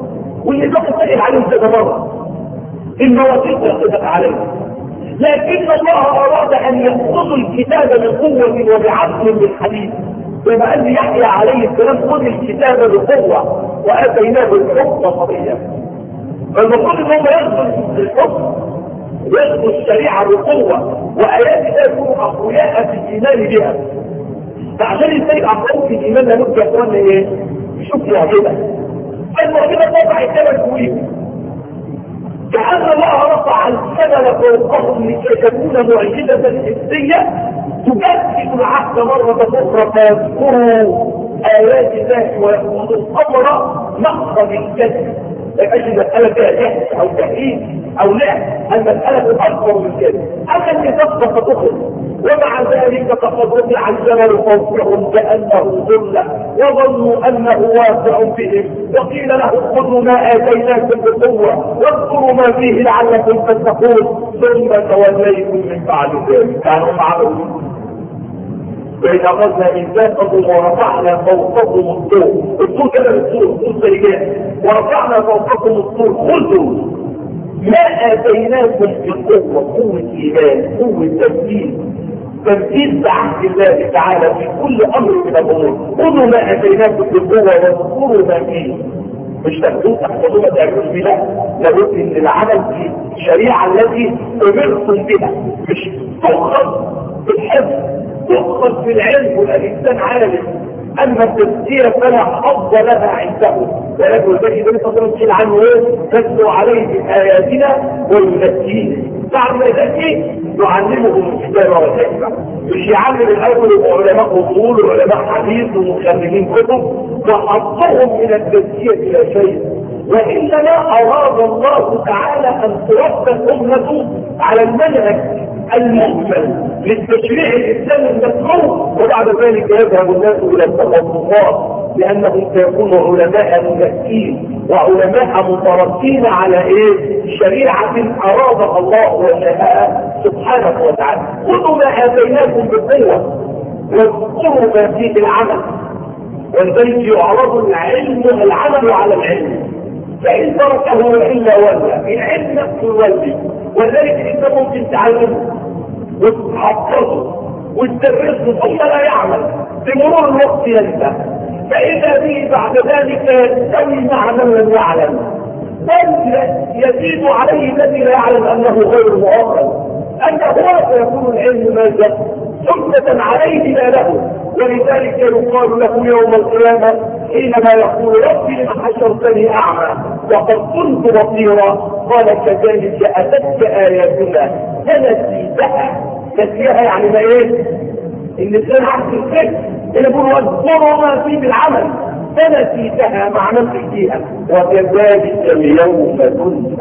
والنظام اتقل عليهم كذا مرة، المواثيق وقفت عليهم، لكن الله أراد أن يأخذوا الكتاب بقوة وبعزم من حديد، كما قال يحيى عليه السلام خذ الكتاب بقوة وآتيناه الحكم صبيا. فالمفروض ان هم ياخذوا الحكم وياخذوا الشريعة بقوة، وآيات الله يكونوا أقوياء في الإيمان بها. فعشان ازاي أقوى في الإيمان لابد يا اخوانا ايه؟ شوف يا كده المعجزة طبعا الكلام كويس، كأن الله رفع الجبل فوقهم لكي تكون معجزة حسية تجدد العهد مرة أخرى فيذكروا آيات الله ويأخذوا الأمر مقصد الكذب. لأجل مسألة فيها جهل أو تحقيق أو لعب، المسألة أكبر من كده. أما النفاق فتخرج، ومع ذلك فقد رفع الجبل فوقهم كأنه ظل وظنوا أنه واقع بهم، وقيل لهم خذوا ما آتيناكم بقوة واذكروا ما فيه لعلكم تتقون، ثم توليتم من بعد ذلك. كانوا عملوا وإذا أخذنا ميثاقهم ورفعنا فوقكم الطور، الطور كده الطور الطور سيجان، ورفعنا فوقكم الطور خذوا ما آتيناكم بقوة، قوة إيمان، قوة تنفيذ، تنفيذ بعهد الله تعالى في كل أمر من الأمور. خذوا ما آتيناكم بقوة واذكروا ما فيه، مش تاخدوه تحفظوا ما تعملوش بها، لابد ان العمل في الشريعة التي امرتم بها مش تؤخذ بالحفظ، تؤخذ بالعلم والإنسان عالم. أما التزكية فلا حظ لها عنده، ولكن الذي بني صلى الله عليه عنه تتلو عليه بآياتنا ويزكيه. بعد ما يزكيه يعلمهم الكتاب والحكمة، مش يعلم الأول علماء أصول وعلماء حديث ومخرجين كتب وحظهم من التزكية إلى شيء، وإنما أراد الله تعالى أن تربى الأمة على المنهج المجمل للتشريع الإسلامي المفهوم، وبعد ذلك يذهب الناس إلى التخصصات لأنهم سيكونوا علماء مزكين وعلماء متربين على إيه؟ شريعة أرادها الله وشاءها سبحانه وتعالى. خذوا ما آتيناكم بقوة واذكروا ما فيه العمل، ولذلك يعرض العلم العمل على العلم، فإن تركه إلا ولى العلم نفسه يولي. ولذلك انت ممكن تعلمه وتحفظه وتدرسه ثم لا يعمل، بمرور الوقت ينسى، فإذا به بعد ذلك يستوي مع من لم يعلم، بل يزيد عليه الذي لا يعلم أنه غير مؤخر، أنه هو سيكون العلم ماذا؟ سلطة عليه لا له. ولذلك يقال له يوم القيامة حينما يقول ربي لما حشرتني أعمى وقد كنت بصيرا، قال كذلك أتتك آياتنا فنسيتها. نسيها يعني ما إيه؟ الإنسان عكس الفكر، اللي يقول واذكروا ما فيه بالعمل فنسيتها مع نفسك فيها وكذلك اليوم تنسى.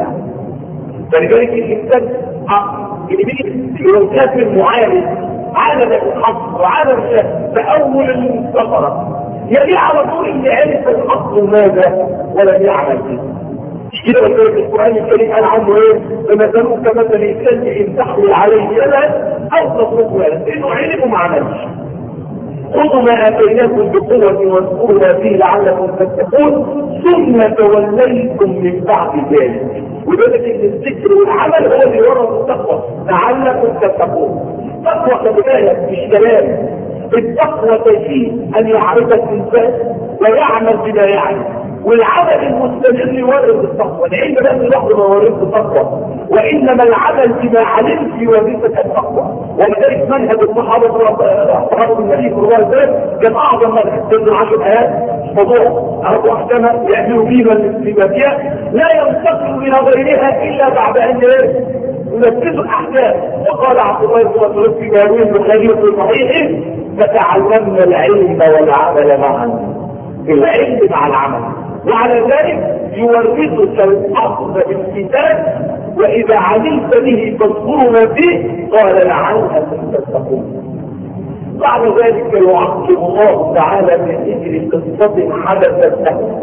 فلذلك الإنسان اللي بيجي لو كافر معاند عالم الحق وعالم بأول الفقرة يلي على طول اللي عرف الحق ماذا ولم يعمل به. كده بقول القرآن الكريم قال عنه ايه؟ فمثلوه كمثل الكلب ان تحمل عليه يدا او تتركه يدا، انه علم وما عملش. خذوا ما اتيناكم بقوة واذكروا ما فيه لعلكم تتقون ثم توليتم من بعد ذلك. وذلك ان الذكر والعمل هو اللي ورا التقوى لعلكم تتقون. التقوى كبداية مش كلام، التقوى تجيه ان يعرف الانسان ويعمل بما يعلم، والعمل المستمر يورث التقوى. العلم ده لوحده ما يورث التقوى، وانما العمل بما علمت يورثك التقوى. ولذلك منهج الصحابه صحابه النبي صلى الله عليه وسلم كان اعظم منهج ضمن عشر ايات موضوع اربع احكام يعملوا بما فيها لا ينتقل الى غيرها الا بعد ان ينفذوا الاحكام. وقال عبد الله بن مسعود في جامع البخاري في صحيحه فتعلمنا العلم والعمل معا، العلم مع العمل، وعلى ذلك يورثك الاصل بالكتاب واذا علمت به تذكر ما فيه قال لعلكم تتقون. بعد ذلك يعقب الله تعالى من اجل قصه حدثت له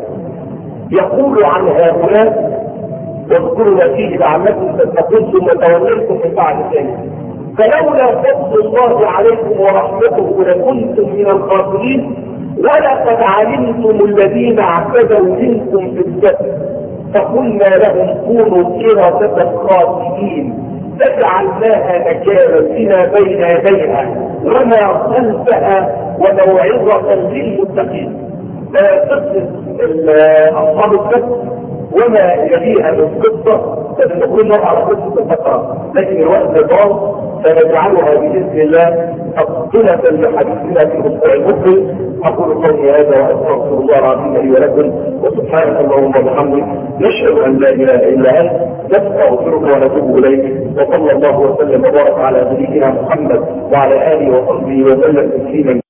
يقول عن هؤلاء واذكروا ما فيه لعلكم تتقون ثم توليتم من بعد ذلك فلولا فضل الله عليكم ورحمته لكنتم من الخاسرين ولقد علمتم الذين اعتدوا منكم في السبت فقلنا لهم كونوا قردة خاسئين فجعلناها نكالا لما بين يديها وما خلفها وموعظة للمتقين. قصة أصحاب الكهف وما يليها من قصة فنقول لهم على قصة البقرة، لكن الوقت طال فنجعلها بإذن الله تفصيلة لحديثنا في مصطلح المسلم. أقول قولي هذا وأستغفر الله العظيم لي ولكم، وسبحانك اللهم وبحمدك نشهد أن لا إله إلا أنت نستغفرك ونتوب إليك. وصلى الله وسلم وبارك على نبينا محمد وعلى آله وصحبه وسلم تسليما